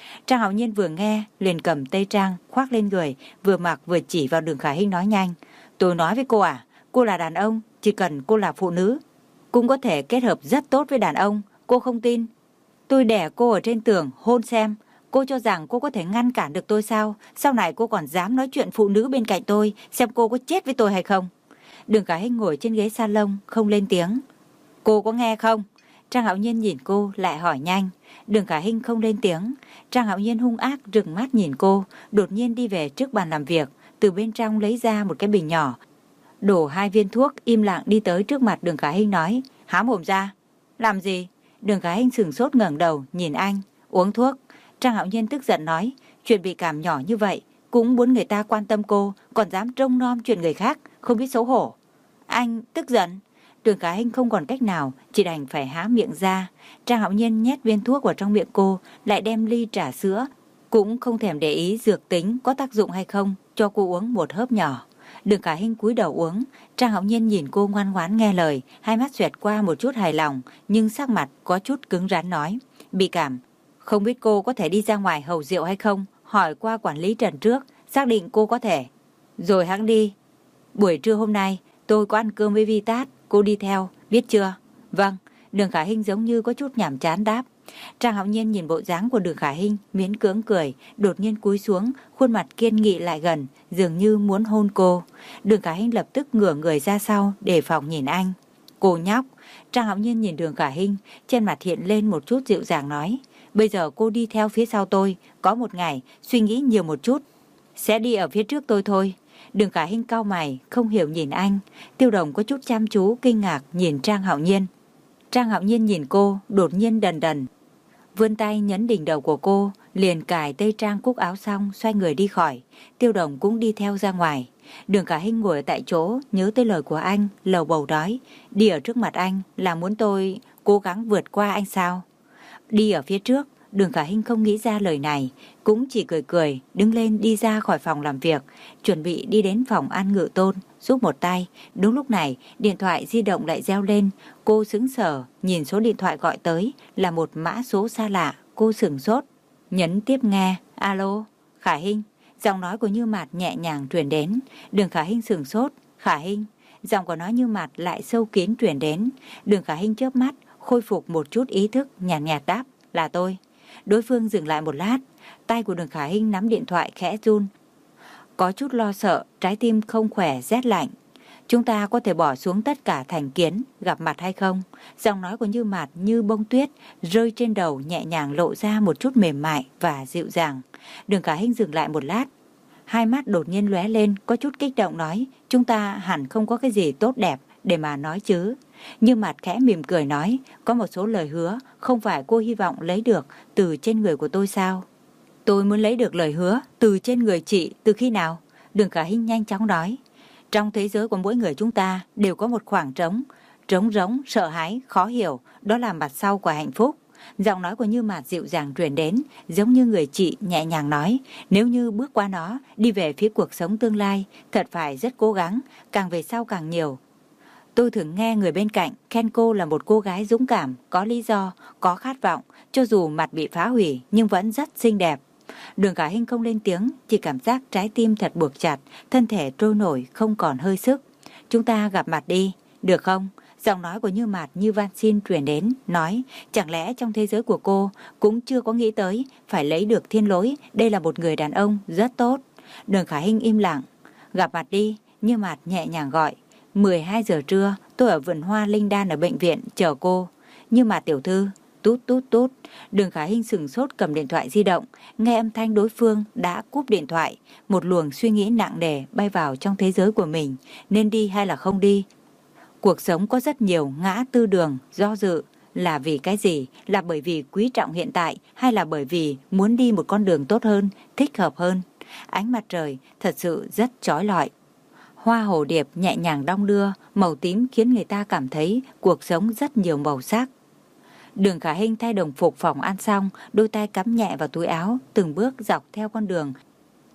Trang Hạo Nhiên vừa nghe liền cầm tây trang khoác lên người, vừa mặc vừa chỉ vào Đường Khả Hinh nói nhanh. Tôi nói với cô à, cô là đàn ông, chỉ cần cô là phụ nữ cũng có thể kết hợp rất tốt với đàn ông. Cô không tin, tôi đè cô ở trên tường hôn xem. Cô cho rằng cô có thể ngăn cản được tôi sao? Sau này cô còn dám nói chuyện phụ nữ bên cạnh tôi, xem cô có chết với tôi hay không. Đường Khả Hinh ngồi trên ghế salon không lên tiếng. Cô có nghe không? Trang Hạo Nhiên nhìn cô lại hỏi nhanh. Đường Khả Hinh không lên tiếng. Trang Hạo Nhiên hung ác trừng mắt nhìn cô, đột nhiên đi về trước bàn làm việc, từ bên trong lấy ra một cái bình nhỏ, đổ hai viên thuốc, im lặng đi tới trước mặt Đường Khả Hinh nói. Há mồm ra. Làm gì? Đường Khả Hinh sửng sốt ngẩng đầu nhìn anh. Uống thuốc. Trang Hạo Nhiên tức giận nói. Chuyện bị cảm nhỏ như vậy cũng muốn người ta quan tâm cô, còn dám trông nom chuyện người khác, không biết xấu hổ. Anh tức giận. Đường Khả Hinh không còn cách nào, chỉ đành phải há miệng ra. Trang Hạo Nhiên nhét viên thuốc vào trong miệng cô, lại đem ly trà sữa, cũng không thèm để ý dược tính có tác dụng hay không, cho cô uống một hớp nhỏ. Đường Khả Hinh cúi đầu uống. Trang Hạo Nhiên nhìn cô ngoan ngoãn nghe lời, hai mắt xoẹt qua một chút hài lòng, nhưng sắc mặt có chút cứng rắn nói. Bị cảm, không biết cô có thể đi ra ngoài hầu rượu hay không? Hỏi qua quản lý Trần trước, xác định cô có thể, rồi hẵng đi. Buổi trưa hôm nay tôi có ăn cơm với Vi Tát, cô đi theo, biết chưa? Vâng. Đường Khả Hinh giống như có chút nhàm chán đáp. Trang Hạo Nhiên nhìn bộ dáng của Đường Khả Hinh, miễn cưỡng cười, đột nhiên cúi xuống, khuôn mặt kiên nghị lại gần, dường như muốn hôn cô. Đường Khả Hinh lập tức ngửa người ra sau, đề phòng nhìn anh. Cô nhóc. Trang Hạo Nhiên nhìn Đường Khả Hinh, trên mặt hiện lên một chút dịu dàng nói. Bây giờ cô đi theo phía sau tôi, có một ngày, suy nghĩ nhiều một chút, sẽ đi ở phía trước tôi thôi. Đường Khả Hinh cau mày, không hiểu nhìn anh. Tiêu Đồng có chút chăm chú, kinh ngạc nhìn Trang Hạo Nhiên. Trang Hạo Nhiên nhìn cô, đột nhiên đần đần, vươn tay nhấn đỉnh đầu của cô, liền cài tây trang cúc áo xong, xoay người đi khỏi. Tiêu Đồng cũng đi theo ra ngoài. Đường Khả Hinh ngồi tại chỗ, nhớ tới lời của anh, lầu bầu nói. Đi ở trước mặt anh là muốn tôi cố gắng vượt qua anh sao? Đi ở phía trước. Đường Khả Hinh không nghĩ ra lời này, cũng chỉ cười cười, đứng lên đi ra khỏi phòng làm việc, chuẩn bị đi đến phòng An Ngự Tôn, giúp một tay. Đúng lúc này, điện thoại di động lại reo lên. Cô sững sờ, nhìn số điện thoại gọi tới là một mã số xa lạ. Cô sửng sốt, nhấn tiếp nghe. Alo, Khả Hinh. Giọng nói của Như Mạt nhẹ nhàng truyền đến. Đường Khả Hinh sửng sốt. Khả Hinh. Giọng của nó Như Mạt lại sâu kín truyền đến. Đường Khả Hinh chớp mắt, khôi phục một chút ý thức, nhàn nhạt, nhạt đáp. Là tôi. Đối phương dừng lại một lát, tay của Đường Khả Hinh nắm điện thoại khẽ run, có chút lo sợ, trái tim không khỏe rét lạnh. Chúng ta có thể bỏ xuống tất cả thành kiến, gặp mặt hay không? Giọng nói của Như Mạt như bông tuyết rơi trên đầu, nhẹ nhàng lộ ra một chút mềm mại và dịu dàng. Đường Khả Hinh dừng lại một lát, hai mắt đột nhiên lóe lên, có chút kích động nói. Chúng ta hẳn không có cái gì tốt đẹp để mà nói chứ. Như Mạt khẽ mỉm cười nói. Có một số lời hứa không phải cô hy vọng lấy được từ trên người của tôi sao? Tôi muốn lấy được lời hứa từ trên người chị từ khi nào? Đường Khả Hinh nhanh chóng nói. Trong thế giới của mỗi người chúng ta đều có một khoảng trống, trống rỗng, sợ hãi, khó hiểu, đó là mặt sau của hạnh phúc. Giọng nói của Như Mạt dịu dàng truyền đến, giống như người chị nhẹ nhàng nói. Nếu như bước qua nó, đi về phía cuộc sống tương lai, thật phải rất cố gắng, càng về sau càng nhiều. Tôi thường nghe người bên cạnh khen cô là một cô gái dũng cảm, có lý do, có khát vọng, cho dù mặt bị phá hủy nhưng vẫn rất xinh đẹp. Đường Khả Hinh không lên tiếng, chỉ cảm giác trái tim thật buộc chặt, thân thể trôi nổi không còn hơi sức. Chúng ta gặp mặt đi, được không? Giọng nói của Như Mạt như van xin truyền đến, nói, chẳng lẽ trong thế giới của cô cũng chưa có nghĩ tới phải lấy được Thiên Lỗi, đây là một người đàn ông rất tốt. Đường Khả Hinh im lặng. Gặp mặt đi, Như Mạt nhẹ nhàng gọi. mười hai giờ trưa, tôi ở vườn hoa Linh Đan ở bệnh viện chờ cô. Như Mạt tiểu thư. Tút tút tút. Đường Khả Hinh sửng sốt cầm điện thoại di động, nghe âm thanh đối phương đã cúp điện thoại. Một luồng suy nghĩ nặng nề bay vào trong thế giới của mình. Nên đi hay là không đi? Cuộc sống có rất nhiều ngã tư đường, do dự. Là vì cái gì? Là bởi vì quý trọng hiện tại, hay là bởi vì muốn đi một con đường tốt hơn, thích hợp hơn? Ánh mặt trời thật sự rất chói lọi. Hoa hồ điệp nhẹ nhàng đong đưa, màu tím khiến người ta cảm thấy cuộc sống rất nhiều màu sắc. Đường Khả Hinh thay đồng phục phòng ăn xong, đôi tay cắm nhẹ vào túi áo, từng bước dọc theo con đường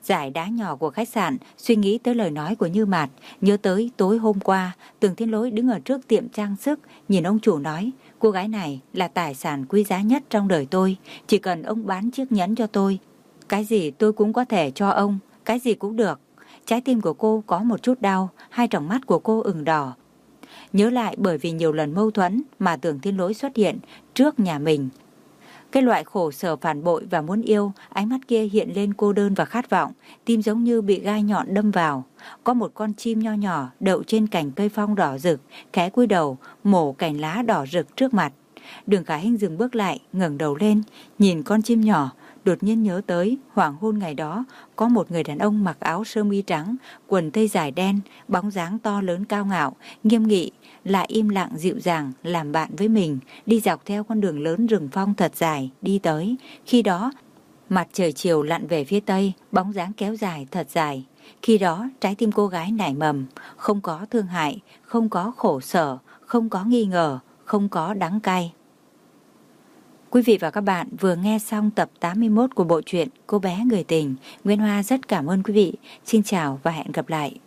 dải đá nhỏ của khách sạn, suy nghĩ tới lời nói của Như Mạt, nhớ tới tối hôm qua, Tưởng Thiên Lỗi đứng ở trước tiệm trang sức, nhìn ông chủ nói, cô gái này là tài sản quý giá nhất trong đời tôi, chỉ cần ông bán chiếc nhẫn cho tôi, cái gì tôi cũng có thể cho ông, cái gì cũng được. Trái tim của cô có một chút đau, hai tròng mắt của cô ửng đỏ. Nhớ lại bởi vì nhiều lần mâu thuẫn mà Tưởng Thiên Lỗi xuất hiện trước nhà mình. Cái loại khổ sở phản bội và muốn yêu, ánh mắt kia hiện lên cô đơn và khát vọng, tim giống như bị gai nhọn đâm vào. Có một con chim nho nhỏ đậu trên cành cây phong đỏ rực, khẽ cúi đầu, mổ cành lá đỏ rực trước mặt. Đường Khả Hinh dừng bước lại, ngẩng đầu lên, nhìn con chim nhỏ, đột nhiên nhớ tới hoàng hôn ngày đó, có một người đàn ông mặc áo sơ mi trắng, quần tây dài đen, bóng dáng to lớn cao ngạo, nghiêm nghị, lại im lặng dịu dàng làm bạn với mình, đi dọc theo con đường lớn rừng phong thật dài đi tới. Khi đó, mặt trời chiều lặn về phía tây, bóng dáng kéo dài thật dài. Khi đó, trái tim cô gái nảy mầm, không có thương hại, không có khổ sở, không có nghi ngờ, không có đắng cay. Quý vị và các bạn vừa nghe xong tập tám mươi mốt của bộ truyện Cô bé người tình. Nguyễn Hoa rất cảm ơn quý vị. Xin chào và hẹn gặp lại.